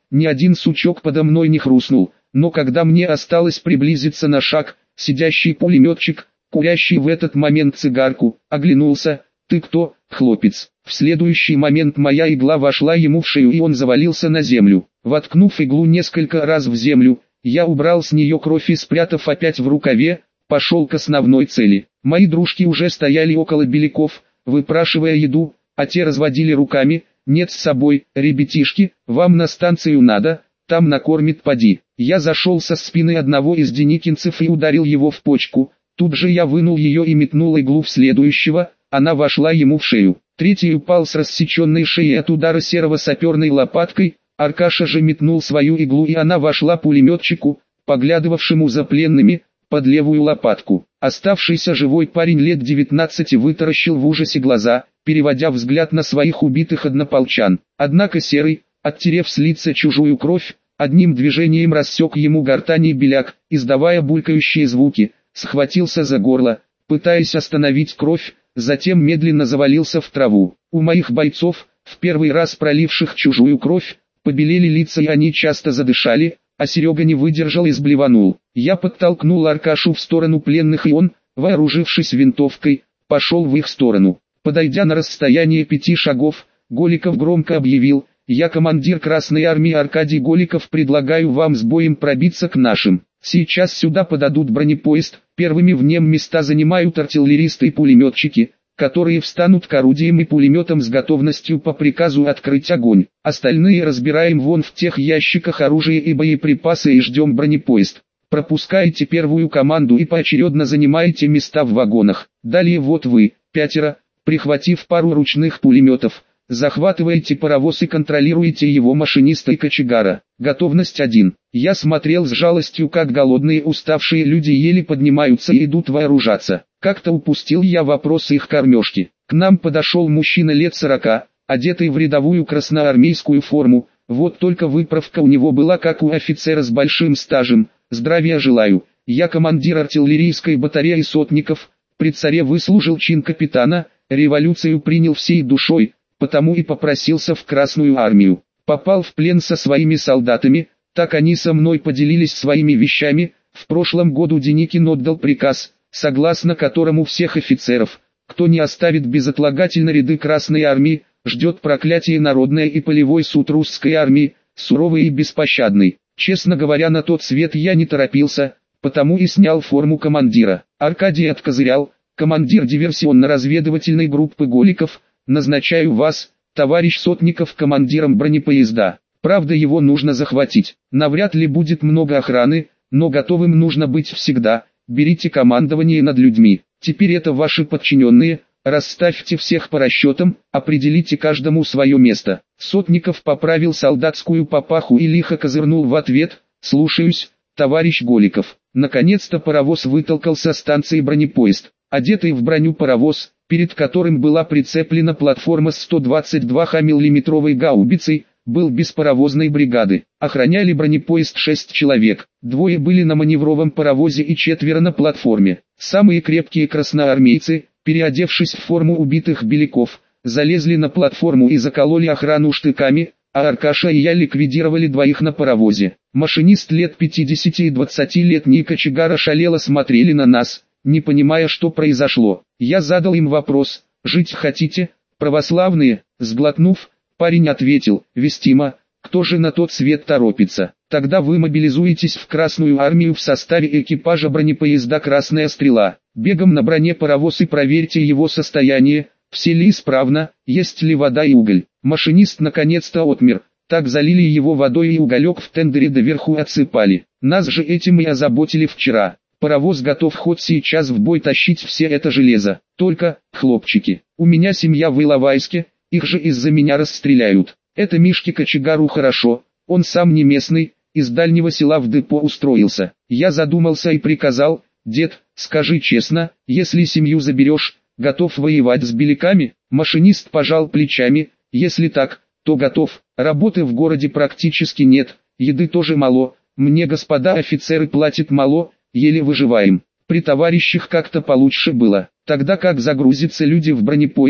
ни один сучок подо мной не хрустнул, но когда мне осталось приблизиться на шаг, сидящий пулеметчик, курящий в этот момент цигарку, оглянулся: «Ты кто, хлопец?» В следующий момент моя игла вошла ему в шею и он завалился на землю. Воткнув иглу несколько раз в землю, я убрал с нее кровь и спрятав опять в рукаве, пошел к основной цели. Мои дружки уже стояли около беляков, выпрашивая еду, а те разводили руками: «Нет с собой, ребятишки, вам на станцию надо, там накормит поди». Я зашел со спины одного из деникинцев и ударил его в почку. Тут же я вынул ее и метнул иглу в следующего, она вошла ему в шею. Третий упал с рассеченной шеей от удара серого саперной лопаткой, Аркаша же метнул свою иглу и она вошла пулеметчику, поглядывавшему за пленными, под левую лопатку. Оставшийся живой парень лет девятнадцати вытаращил в ужасе глаза, переводя взгляд на своих убитых однополчан. Однако Серый, оттерев с лица чужую кровь, одним движением рассек ему гортань и беляк, издавая булькающие звуки, схватился за горло, пытаясь остановить кровь, затем медленно завалился в траву. У моих бойцов, в первый раз проливших чужую кровь, побелели лица и они часто задышали, а Серега не выдержал и сблеванул. Я подтолкнул Аркашу в сторону пленных и он, вооружившись винтовкой, пошел в их сторону. Подойдя на расстояние пяти шагов, Голиков громко объявил: «Я командир Красной Армии Аркадий Голиков, предлагаю вам с боем пробиться к нашим. Сейчас сюда подадут бронепоезд, первыми в нем места занимают артиллеристы и пулеметчики, которые встанут к орудиям и пулеметам с готовностью по приказу открыть огонь. Остальные разбираем вон в тех ящиках оружие и боеприпасы и ждем бронепоезд. Пропускайте первую команду и поочередно занимаете места в вагонах. Далее вот вы, пятеро, прихватив пару ручных пулеметов, захватываете паровоз и контролируете его машиниста и кочегара. Готовность один». Я смотрел с жалостью, как голодные уставшие люди еле поднимаются и идут вооружаться. Как-то упустил я вопрос их кормежки. К нам подошел мужчина лет сорока, одетый в рядовую красноармейскую форму, вот только выправка у него была как у офицера с большим стажем. «Здравия желаю, я командир артиллерийской батареи сотников, при царе выслужил чин капитана, революцию принял всей душой, потому и попросился в Красную армию. Попал в плен со своими солдатами, так они со мной поделились своими вещами. В прошлом году Деникин отдал приказ, согласно которому всех офицеров, кто не оставит безотлагательно ряды Красной армии, ждет проклятие народное и полевой суд русской армии, суровый и беспощадный. Честно говоря, на тот свет я не торопился, потому и снял форму командира». Аркадий откозырял: «Командир диверсионно-разведывательной группы Голиков, назначаю вас, товарищ Сотников, командиром бронепоезда. Правда, его нужно захватить. Навряд ли будет много охраны, но готовым нужно быть всегда. Берите командование над людьми. Теперь это ваши подчиненные. Расставьте всех по расчетам, определите каждому свое место». Сотников поправил солдатскую папаху и лихо козырнул в ответ: «Слушаюсь, товарищ Голиков». Наконец-то паровоз вытолкал со станции бронепоезд. Одетый в броню паровоз, перед которым была прицеплена платформа с сто двадцать два ха-миллиметровой гаубицей, был без паровозной бригады. Охраняли бронепоезд шесть человек, двое были на маневровом паровозе и четверо на платформе. Самые крепкие красноармейцы, переодевшись в форму убитых беляков, залезли на платформу и закололи охрану штыками, а Аркаша и я ликвидировали двоих на паровозе. Машинист лет пятидесяти и двадцатилетний кочегар ошалело смотрели на нас, не понимая, что произошло. Я задал им вопрос: «Жить хотите, православные?» Сглотнув, парень ответил: «Вестимо, кто же на тот свет торопится? Тогда вы мобилизуетесь в Красную армию в составе экипажа бронепоезда «Красная стрела». Бегом на броне паровоз и проверьте его состояние, все ли исправно, есть ли вода и уголь». Машинист наконец-то отмер, так залили его водой и уголек в тендере доверху отсыпали. Нас же этим и озаботили вчера. Паровоз готов хоть сейчас в бой тащить все это железо. Только, хлопчики, у меня семья в Иловайске, их же из-за меня расстреляют. Это Мишке кочегару хорошо, он сам не местный, из дальнего села в депо устроился. Я задумался и приказал: «Дед, скажи честно, если семью заберешь, готов воевать с беляками?» Машинист пожал плечами: «Если так, то готов, работы в городе практически нет, еды тоже мало, мне господа офицеры платят мало, еле выживаем. При товарищах как-то получше было. Тогда как загрузятся люди в бронепоезд,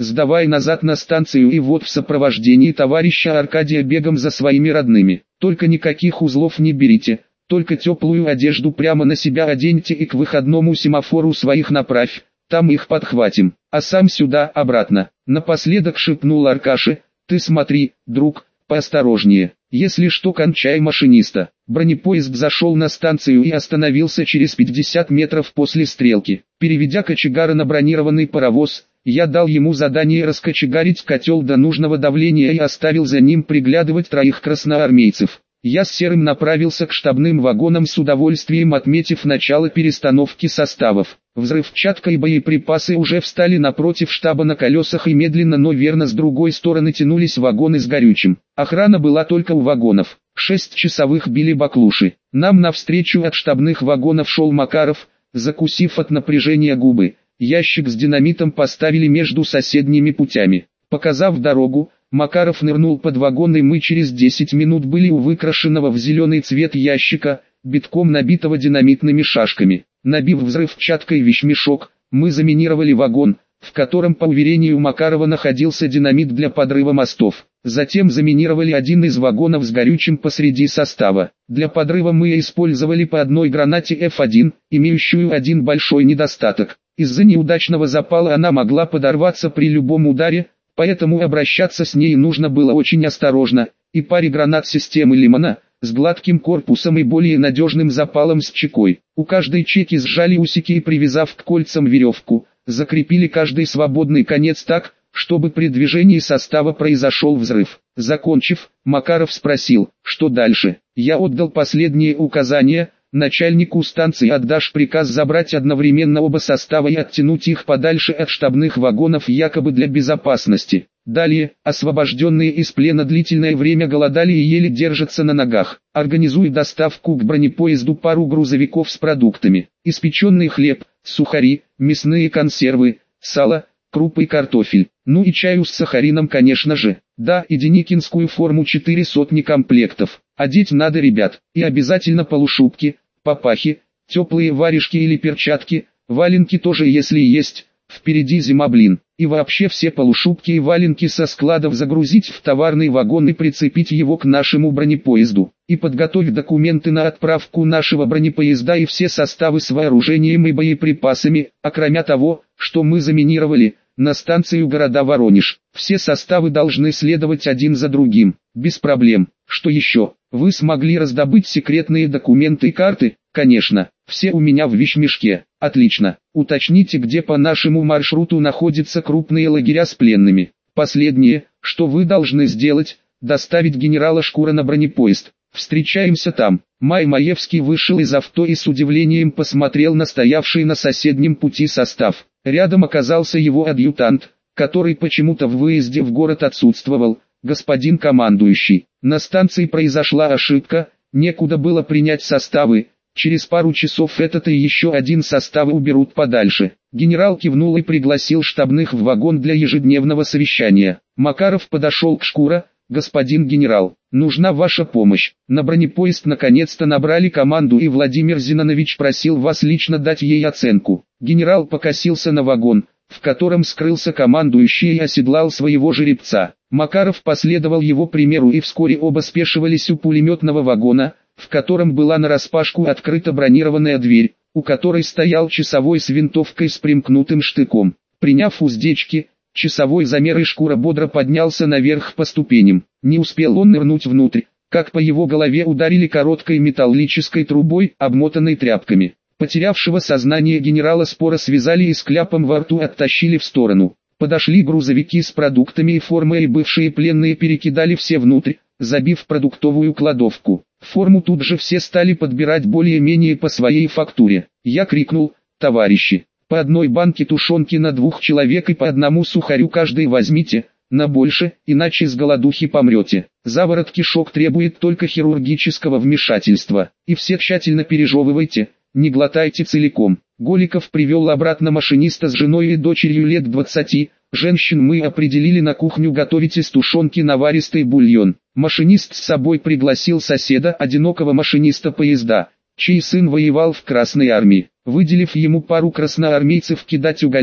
сдавай назад на станцию и вот в сопровождении товарища Аркадия бегом за своими родными. Только никаких узлов не берите, только теплую одежду прямо на себя оденьте и к выходному семафору своих направь, там их подхватим, а сам сюда, обратно. Напоследок шепнул Аркаше, ты смотри, друг, поосторожнее, если что кончай машиниста. Бронепоезд зашел на станцию и остановился через пятьдесят метров после стрелки. Переведя кочегара на бронированный паровоз, я дал ему задание раскочегарить котел до нужного давления и оставил за ним приглядывать троих красноармейцев. Я с Серым направился к штабным вагонам с удовольствием отметив начало перестановки составов. Взрывчатка и боеприпасы уже встали напротив штаба на колесах и медленно, но верно с другой стороны тянулись вагоны с горючим. Охрана была только у вагонов. Шесть часовых били баклуши. Нам навстречу от штабных вагонов шел Макаров, закусив от напряжения губы. Ящик с динамитом поставили между соседними путями. Показав дорогу, Макаров нырнул под вагон и мы через десять минут были у выкрашенного в зеленый цвет ящика, битком набитого динамитными шашками. Набив взрывчаткой вещмешок, мы заминировали вагон, в котором по уверению Макарова находился динамит для подрыва мостов. Затем заминировали один из вагонов с горючим посреди состава. Для подрыва мы использовали по одной гранате эф один, имеющую один большой недостаток. Из-за неудачного запала она могла подорваться при любом ударе, поэтому обращаться с ней нужно было очень осторожно, и паре гранат системы Лимона, с гладким корпусом и более надежным запалом с чекой. У каждой чеки сжали усики и привязав к кольцам веревку, закрепили каждый свободный конец так, чтобы при движении состава произошел взрыв. Закончив, Макаров спросил, что дальше. Я отдал последние указания. Начальнику станции отдашь приказ забрать одновременно оба состава и оттянуть их подальше от штабных вагонов якобы для безопасности. Далее, освобожденные из плена длительное время голодали и еле держатся на ногах. Организуй доставку к бронепоезду пару грузовиков с продуктами. Испеченный хлеб, сухари, мясные консервы, сало, крупы и картофель. Ну и чаю с сахарином, конечно же. Да, и деникинскую форму четыре сотни комплектов. Одеть надо ребят. И обязательно полушубки, папахи, теплые варежки или перчатки, валенки тоже если есть. Впереди зима, блин. И вообще все полушубки и валенки со складов загрузить в товарный вагон и прицепить его к нашему бронепоезду. И подготовь документы на отправку нашего бронепоезда и все составы с вооружением и боеприпасами, а кроме того, что мы заминировали, на станцию города Воронеж. Все составы должны следовать один за другим, без проблем. Что еще? Вы смогли раздобыть секретные документы и карты? Конечно, все у меня в вещмешке. Отлично. Уточните, где по нашему маршруту находятся крупные лагеря с пленными. Последнее, что вы должны сделать, доставить генерала Шкура на бронепоезд. Встречаемся там. Май Маевский вышел из авто и с удивлением посмотрел на стоявший на соседнем пути состав. Рядом оказался его адъютант, который почему-то в выезде в город отсутствовал. Господин командующий, на станции произошла ошибка, некуда было принять составы. Через пару часов этот и еще один составы уберут подальше. Генерал кивнул и пригласил штабных в вагон для ежедневного совещания. Макаров подошел к Шкура. Господин генерал, нужна ваша помощь. На бронепоезд наконец-то набрали команду и Владимир Зинонович просил вас лично дать ей оценку. Генерал покосился на вагон, в котором скрылся командующий и оседлал своего жеребца. Макаров последовал его примеру и вскоре оба спешивались у пулеметного вагона, в котором была нараспашку открыта бронированная дверь, у которой стоял часовой с винтовкой с примкнутым штыком. Приняв уздечки, часовой замер и Шкура бодро поднялся наверх по ступеням. Не успел он нырнуть внутрь, как по его голове ударили короткой металлической трубой, обмотанной тряпками. Потерявшего сознание генерала споро связали и с кляпом во рту оттащили в сторону. Подошли грузовики с продуктами и формой, и бывшие пленные перекидали все внутрь, забив продуктовую кладовку. Форму тут же все стали подбирать более-менее по своей фактуре. Я крикнул: «Товарищи, по одной банке тушенки на двух человек и по одному сухарю каждый возьмите, на больше, иначе с голодухи помрете. Заворот кишок требует только хирургического вмешательства, и все тщательно пережевывайте, не глотайте целиком». Голиков привел обратно машиниста с женой и дочерью лет двадцати. Женщин мы определили на кухню готовить из тушенки наваристый бульон. Машинист с собой пригласил соседа, одинокого машиниста поезда, чей сын воевал в Красной армии. Выделив ему пару красноармейцев кидать уголек,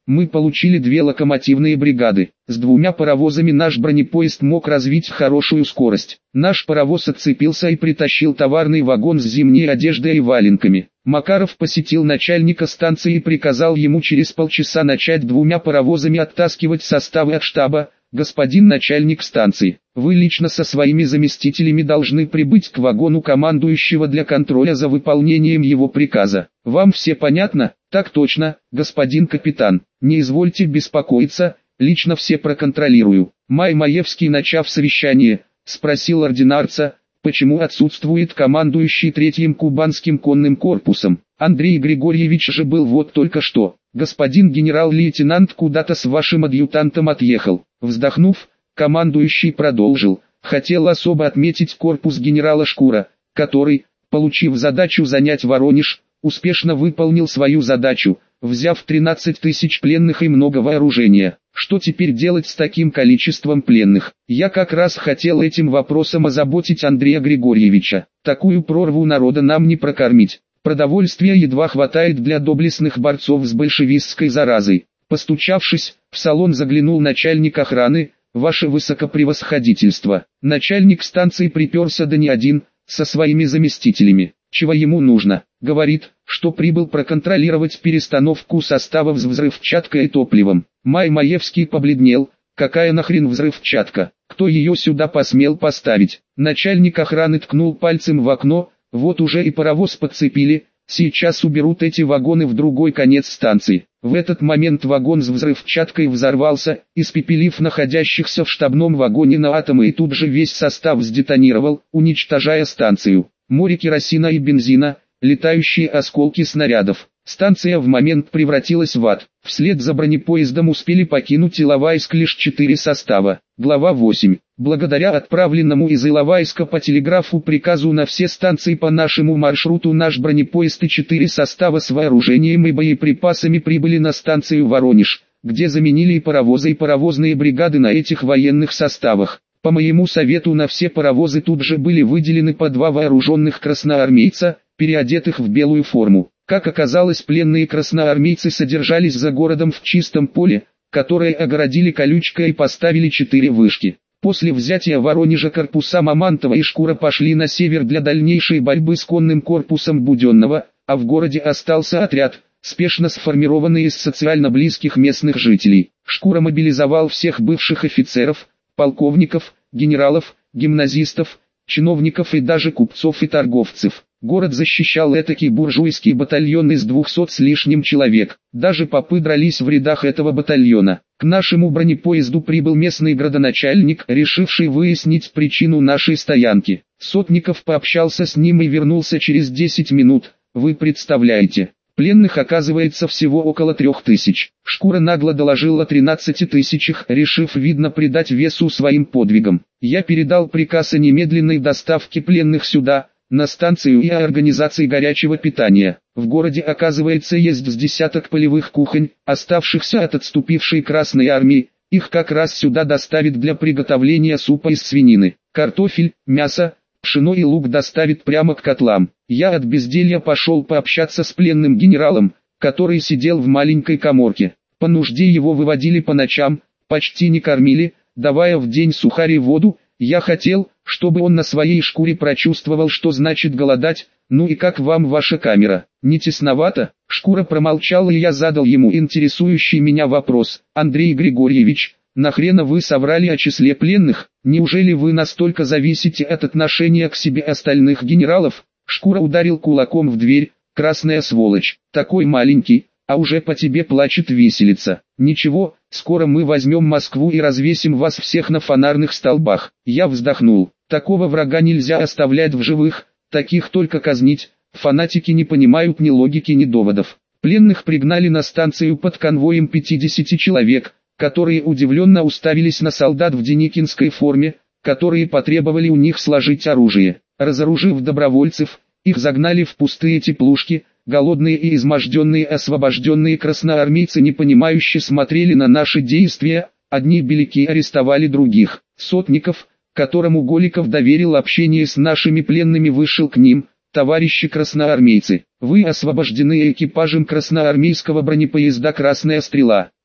Мы получили две локомотивные бригады. С двумя паровозами наш бронепоезд мог развить хорошую скорость. Наш паровоз отцепился и притащил товарный вагон с зимней одеждой и валенками. Макаров посетил начальника станции и приказал ему через полчаса начать двумя паровозами оттаскивать составы от штаба. Господин начальник станции, вы лично со своими заместителями должны прибыть к вагону командующего для контроля за выполнением его приказа. Вам все понятно? Так точно, господин капитан. Не извольте беспокоиться, лично все проконтролирую. Май Маевский, начав совещание, спросил ординарца, почему отсутствует командующий третьим кубанским конным корпусом. Андрей Григорьевич же был вот только что. Господин генерал-лейтенант куда-то с вашим адъютантом отъехал. Вздохнув, командующий продолжил. Хотел особо отметить корпус генерала Шкура, который, получив задачу занять Воронеж, успешно выполнил свою задачу, взяв тринадцать тысяч пленных и много вооружения. Что теперь делать с таким количеством пленных? Я как раз хотел этим вопросом озаботить Андрея Григорьевича. Такую прорву народа нам не прокормить. Продовольствия едва хватает для доблестных борцов с большевистской заразой. Постучавшись, в салон заглянул начальник охраны. Ваше высокопревосходительство. Начальник станции приперся да не один, со своими заместителями. Чего ему нужно? Говорит, что прибыл проконтролировать перестановку составов с взрывчаткой и топливом. Май Маевский побледнел. Какая нахрен взрывчатка? Кто ее сюда посмел поставить? Начальник охраны ткнул пальцем в окно. Вот уже и паровоз подцепили. Сейчас уберут эти вагоны в другой конец станции. В этот момент вагон с взрывчаткой взорвался, испепелив находящихся в штабном вагоне на атомы, и тут же весь состав сдетонировал, уничтожая станцию. Море керосина и бензина, летающие осколки снарядов. Станция в момент превратилась в ад. Вслед за бронепоездом успели покинуть Иловайск лишь четыре состава. Глава восемь. Благодаря отправленному из Иловайска по телеграфу приказу на все станции по нашему маршруту наш бронепоезд и четыре состава с вооружением и боеприпасами прибыли на станцию Воронеж, где заменили и паровозы и паровозные бригады на этих военных составах. По моему совету на все паровозы тут же были выделены по два вооруженных красноармейца, переодетых в белую форму. Как оказалось, пленные красноармейцы содержались за городом в чистом поле, которое огородили колючкой и поставили четыре вышки. После взятия Воронежа корпуса Мамонтова и Шкура пошли на север для дальнейшей борьбы с конным корпусом Буденного, а в городе остался отряд, спешно сформированный из социально близких местных жителей. Шкура мобилизовал всех бывших офицеров, полковников, генералов, гимназистов, чиновников и даже купцов и торговцев. Город защищал этакий буржуйский батальон из двухсот с лишним человек. Даже попы дрались в рядах этого батальона. К нашему бронепоезду прибыл местный градоначальник, решивший выяснить причину нашей стоянки. Сотников пообщался с ним и вернулся через десять минут. Вы представляете, пленных оказывается всего около трех тысяч. Шкура нагло доложил о тринадцати тысячах, решив видно придать весу своим подвигам. Я передал приказ о немедленной доставке пленных сюда, на станцию, и о организации горячего питания. В городе, оказывается, есть с десяток полевых кухонь, оставшихся от отступившей Красной Армии. Их как раз сюда доставят для приготовления супа из свинины. Картофель, мясо, пшено и лук доставят прямо к котлам. Я от безделья пошел пообщаться с пленным генералом, который сидел в маленькой каморке. По нужде его выводили по ночам, почти не кормили, давая в день сухарь и воду. Я хотел, чтобы он на своей шкуре прочувствовал, что значит голодать. Ну и как вам ваша камера? Не тесновато? Шкура промолчал, и я задал ему интересующий меня вопрос. Андрей Григорьевич, нахрена вы соврали о числе пленных? Неужели вы настолько зависите от отношения к себе остальных генералов? Шкура ударил кулаком в дверь. Красная сволочь, такой маленький, а уже по тебе плачет виселица. Ничего, скоро мы возьмем Москву и развесим вас всех на фонарных столбах. Я вздохнул. Такого врага нельзя оставлять в живых, таких только казнить. Фанатики не понимают ни логики, ни доводов. Пленных пригнали на станцию под конвоем пятидесяти человек, которые удивленно уставились на солдат в деникинской форме, которые потребовали у них сложить оружие. Разоружив добровольцев, их загнали в пустые теплушки. Голодные и изможденные освобожденные красноармейцы непонимающе смотрели на наши действия. Одни беляки арестовали других. Сотников, которому Голиков доверил общение с нашими пленными, вышел к ним. Товарищи красноармейцы, вы освобождены экипажем красноармейского бронепоезда «Красная стрела».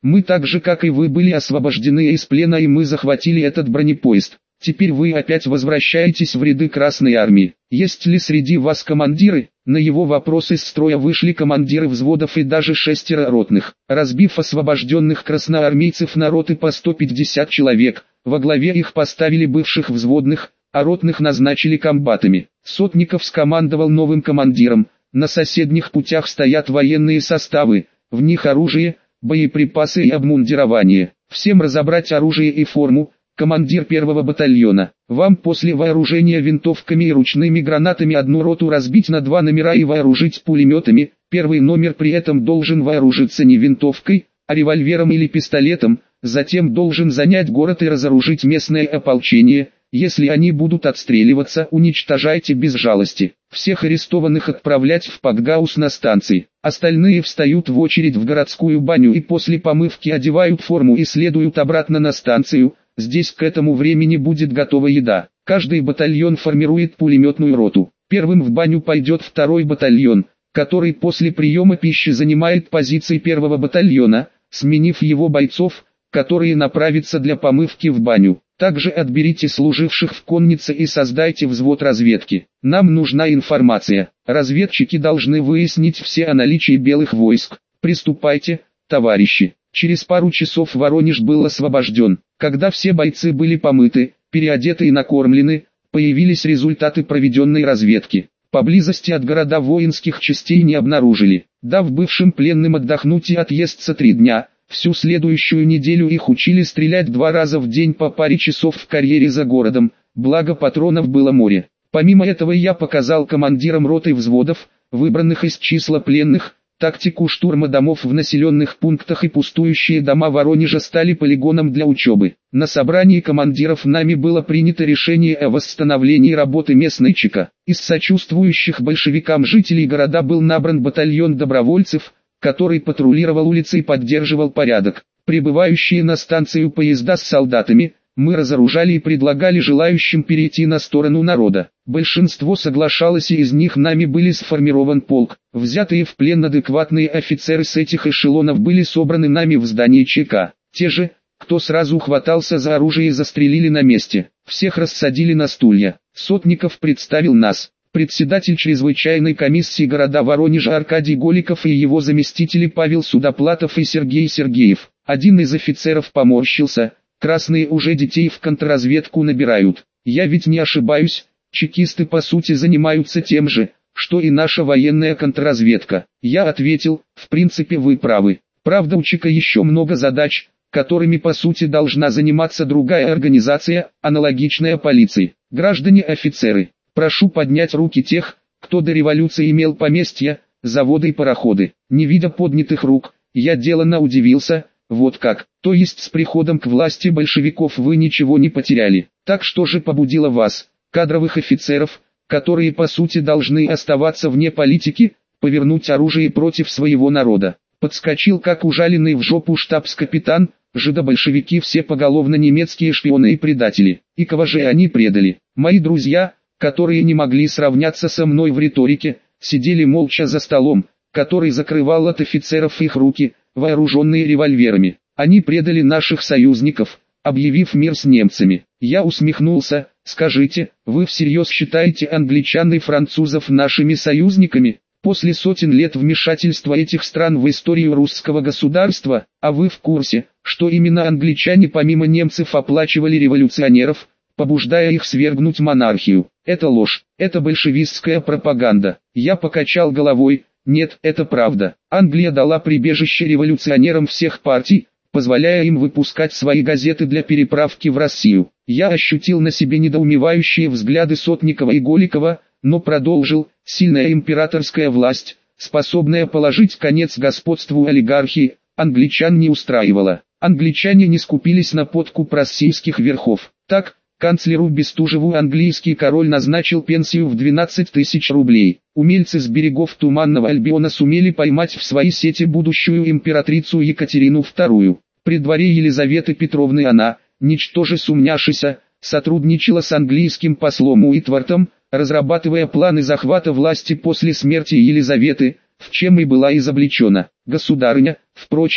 Мы так же как и вы были освобождены из плена, и мы захватили этот бронепоезд. Теперь вы опять возвращаетесь в ряды Красной Армии. Есть ли среди вас командиры? На его вопрос из строя вышли командиры взводов и даже шестеро ротных. Разбив освобожденных красноармейцев на роты по сто пятьдесят человек, во главе их поставили бывших взводных, а ротных назначили комбатами. Сотников скомандовал новым командиром: на соседних путях стоят военные составы, в них оружие, боеприпасы и обмундирование. Всем разобрать оружие и форму. Командир первого батальона: вам после вооружения винтовками и ручными гранатами одну роту разбить на два номера и вооружить пулеметами. Первый номер при этом должен вооружиться не винтовкой, а револьвером или пистолетом. Затем должен занять город и разоружить местное ополчение. Если они будут отстреливаться, уничтожайте без жалости. Всех арестованных отправлять в Пакгаус на станции. Остальные встают в очередь в городскую баню и после помывки одевают форму и следуют обратно на станцию. Здесь к этому времени будет готова еда. Каждый батальон формирует пулеметную роту. Первым в баню пойдет второй батальон, который после приема пищи занимает позиции первого батальона, сменив его бойцов, которые направятся для помывки в баню. Также отберите служивших в коннице и создайте взвод разведки. Нам нужна информация. Разведчики должны выяснить все о наличии белых войск. Приступайте, товарищи. Через пару часов Воронеж был освобожден. Когда все бойцы были помыты, переодеты и накормлены, появились результаты проведенной разведки. Поблизости от города воинских частей не обнаружили. Дав бывшим пленным отдохнуть и отъесться три дня, всю следующую неделю их учили стрелять два раза в день по паре часов в карьере за городом, благо патронов было море. Помимо этого я показал командирам роты взводов, выбранных из числа пленных, тактику штурма домов в населенных пунктах, и пустующие дома Воронежа стали полигоном для учебы. На собрании командиров нами было принято решение о восстановлении работы местной ЧК. Из сочувствующих большевикам жителей города был набран батальон добровольцев, который патрулировал улицы и поддерживал порядок. Прибывающие на станцию поезда с солдатами, мы разоружали и предлагали желающим перейти на сторону народа. Большинство соглашалось, и из них нами были сформирован полк. Взятые в плен адекватные офицеры с этих эшелонов были собраны нами в здании ЧК. Те же, кто сразу хватался за оружие, застрелили на месте. Всех рассадили на стулья. Сотников представил нас. Председатель чрезвычайной комиссии города Воронежа Аркадий Голиков и его заместители Павел Судоплатов и Сергей Сергеев. Один из офицеров поморщился: красные уже детей в контрразведку набирают. Я ведь не ошибаюсь, чекисты по сути занимаются тем же, что и наша военная контрразведка. Я ответил: в принципе вы правы. Правда, у ЧК еще много задач, которыми по сути должна заниматься другая организация, аналогичная полиции. Граждане-офицеры, прошу поднять руки тех, кто до революции имел поместья, заводы и пароходы. Не видя поднятых рук, я деланно удивился: вот как, то есть с приходом к власти большевиков вы ничего не потеряли. Так что же побудило вас, кадровых офицеров, которые по сути должны оставаться вне политики, повернуть оружие против своего народа? Подскочил как ужаленный в жопу штабс-капитан: жидобольшевики все поголовно немецкие шпионы и предатели. И кого же они предали? Мои друзья, которые не могли сравняться со мной в риторике, сидели молча за столом, который закрывал от офицеров их руки, вооруженные револьверами. Они предали наших союзников, объявив мир с немцами. Я усмехнулся: скажите, вы всерьез считаете англичан и французов нашими союзниками? После сотен лет вмешательства этих стран в историю русского государства, а вы в курсе, что именно англичане помимо немцев оплачивали революционеров, побуждая их свергнуть монархию? Это ложь, это большевистская пропаганда. Я покачал головой: нет, это правда. Англия дала прибежище революционерам всех партий, позволяя им выпускать свои газеты для переправки в Россию. Я ощутил на себе недоумевающие взгляды Сотникова и Голикова, но продолжил: сильная императорская власть, способная положить конец господству олигархии, англичан не устраивала. Англичане не скупились на подкуп российских верхов. Так, канцлеру Бестужеву английский король назначил пенсию в двенадцать тысяч рублей. Умельцы с берегов Туманного Альбиона сумели поймать в свои сети будущую императрицу Екатерину вторую. При дворе Елизаветы Петровны она, ничтоже сумняшися, сотрудничала с английским послом Уитвортом, разрабатывая планы захвата власти после смерти Елизаветы, в чем и была изобличена. Государыня, впрочем,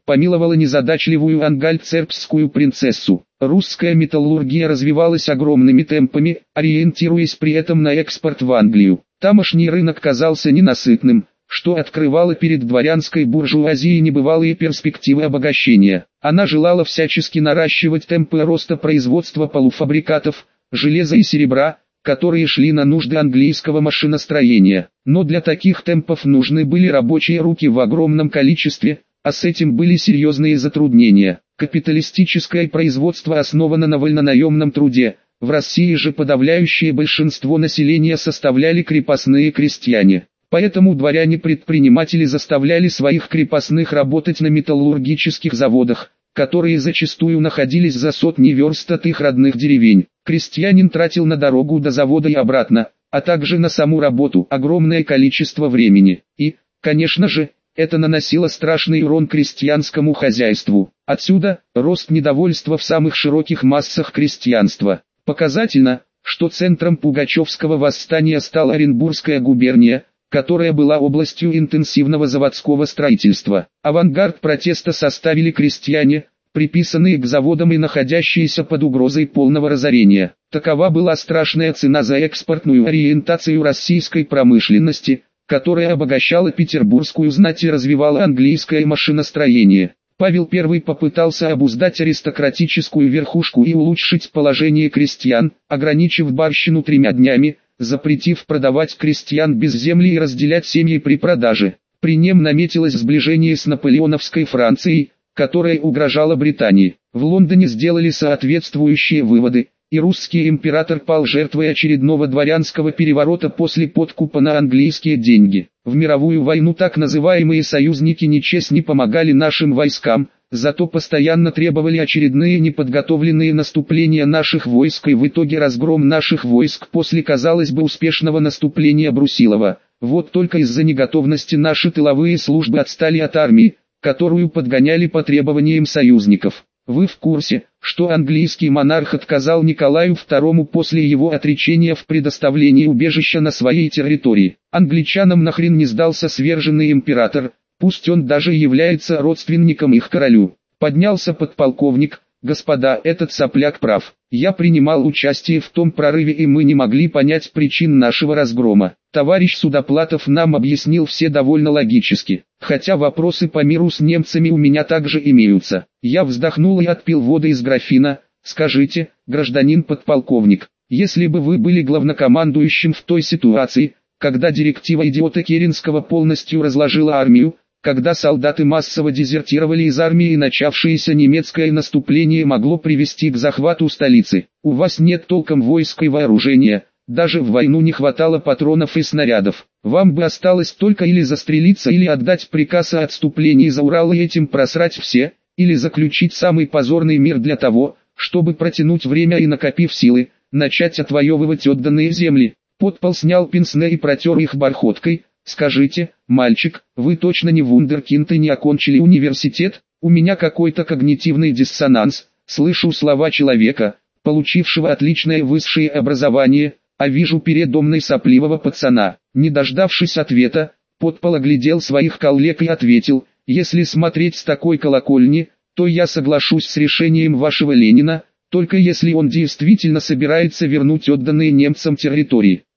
помиловала незадачливую ангальцербскую принцессу. Русская металлургия развивалась огромными темпами, ориентируясь при этом на экспорт в Англию. Тамошний рынок казался ненасытным, что открывало перед дворянской буржуазией небывалые перспективы обогащения. Она желала всячески наращивать темпы роста производства полуфабрикатов, железа и серебра, которые шли на нужды английского машиностроения. Но для таких темпов нужны были рабочие руки в огромном количестве, а с этим были серьезные затруднения. Капиталистическое производство основано на вольнонаемном труде. В России же подавляющее большинство населения составляли крепостные крестьяне. Поэтому дворяне-предприниматели заставляли своих крепостных работать на металлургических заводах, которые зачастую находились за сотни верст от их родных деревень. Крестьянин тратил на дорогу до завода и обратно, а также на саму работу огромное количество времени. И, конечно же, это наносило страшный урон крестьянскому хозяйству. Отсюда рост недовольства в самых широких массах крестьянства. Показательно, что центром пугачевского восстания стала Оренбургская губерния, которая была областью интенсивного заводского строительства. Авангард протеста составили крестьяне, приписанные к заводам и находящиеся под угрозой полного разорения. Такова была страшная цена за экспортную ориентацию российской промышленности, которая обогащала петербургскую знать и развивала английское машиностроение. Павел Первый попытался обуздать аристократическую верхушку и улучшить положение крестьян, ограничив барщину тремя днями, запретив продавать крестьян без земли и разделять семьи при продаже. При нем наметилось сближение с наполеоновской Францией, которая угрожала Британии. В Лондоне сделали соответствующие выводы, и русский император пал жертвой очередного дворянского переворота после подкупа на английские деньги. В мировую войну так называемые союзники ничем не помогали нашим войскам, зато постоянно требовали очередные неподготовленные наступления наших войск и в итоге разгром наших войск после, казалось бы, успешного наступления Брусилова. Вот только из-за неготовности наши тыловые службы отстали от армии, которую подгоняли по требованиям союзников. Вы в курсе, что английский монарх отказал Николаю Второму после его отречения в предоставлении убежища на своей территории? Англичанам нахрен не сдался сверженный император, пусть он даже является родственником их королю. Поднялся подполковник: господа, этот сопляк прав. Я принимал участие в том прорыве, и мы не могли понять причин нашего разгрома. Товарищ Судоплатов нам объяснил все довольно логически, хотя вопросы по миру с немцами у меня также имеются. Я вздохнул и отпил воды из графина. Скажите, гражданин подполковник, если бы вы были главнокомандующим в той ситуации, когда директива идиота Керенского полностью разложила армию, когда солдаты массово дезертировали из армии и начавшееся немецкое наступление могло привести к захвату столицы, у вас нет толком войск и вооружения, даже в войну не хватало патронов и снарядов, вам бы осталось только или застрелиться, или отдать приказ о отступлении за Урал и этим просрать все, или заключить самый позорный мир для того, чтобы протянуть время и, накопив силы, начать отвоевывать отданные земли. Подпол снял пенсне и протер их бархоткой. Скажите, мальчик, вы точно не вундеркинд и не окончили университет? У меня какой-то когнитивный диссонанс, слышу слова человека, получившего отличное высшее образование, а вижу передо мной сопливого пацана. Не дождавшись ответа, Подпол оглядел своих коллег и ответил: если смотреть с такой колокольни, то я соглашусь с решением вашего Ленина, только если он действительно собирается вернуть отданные немцам территории.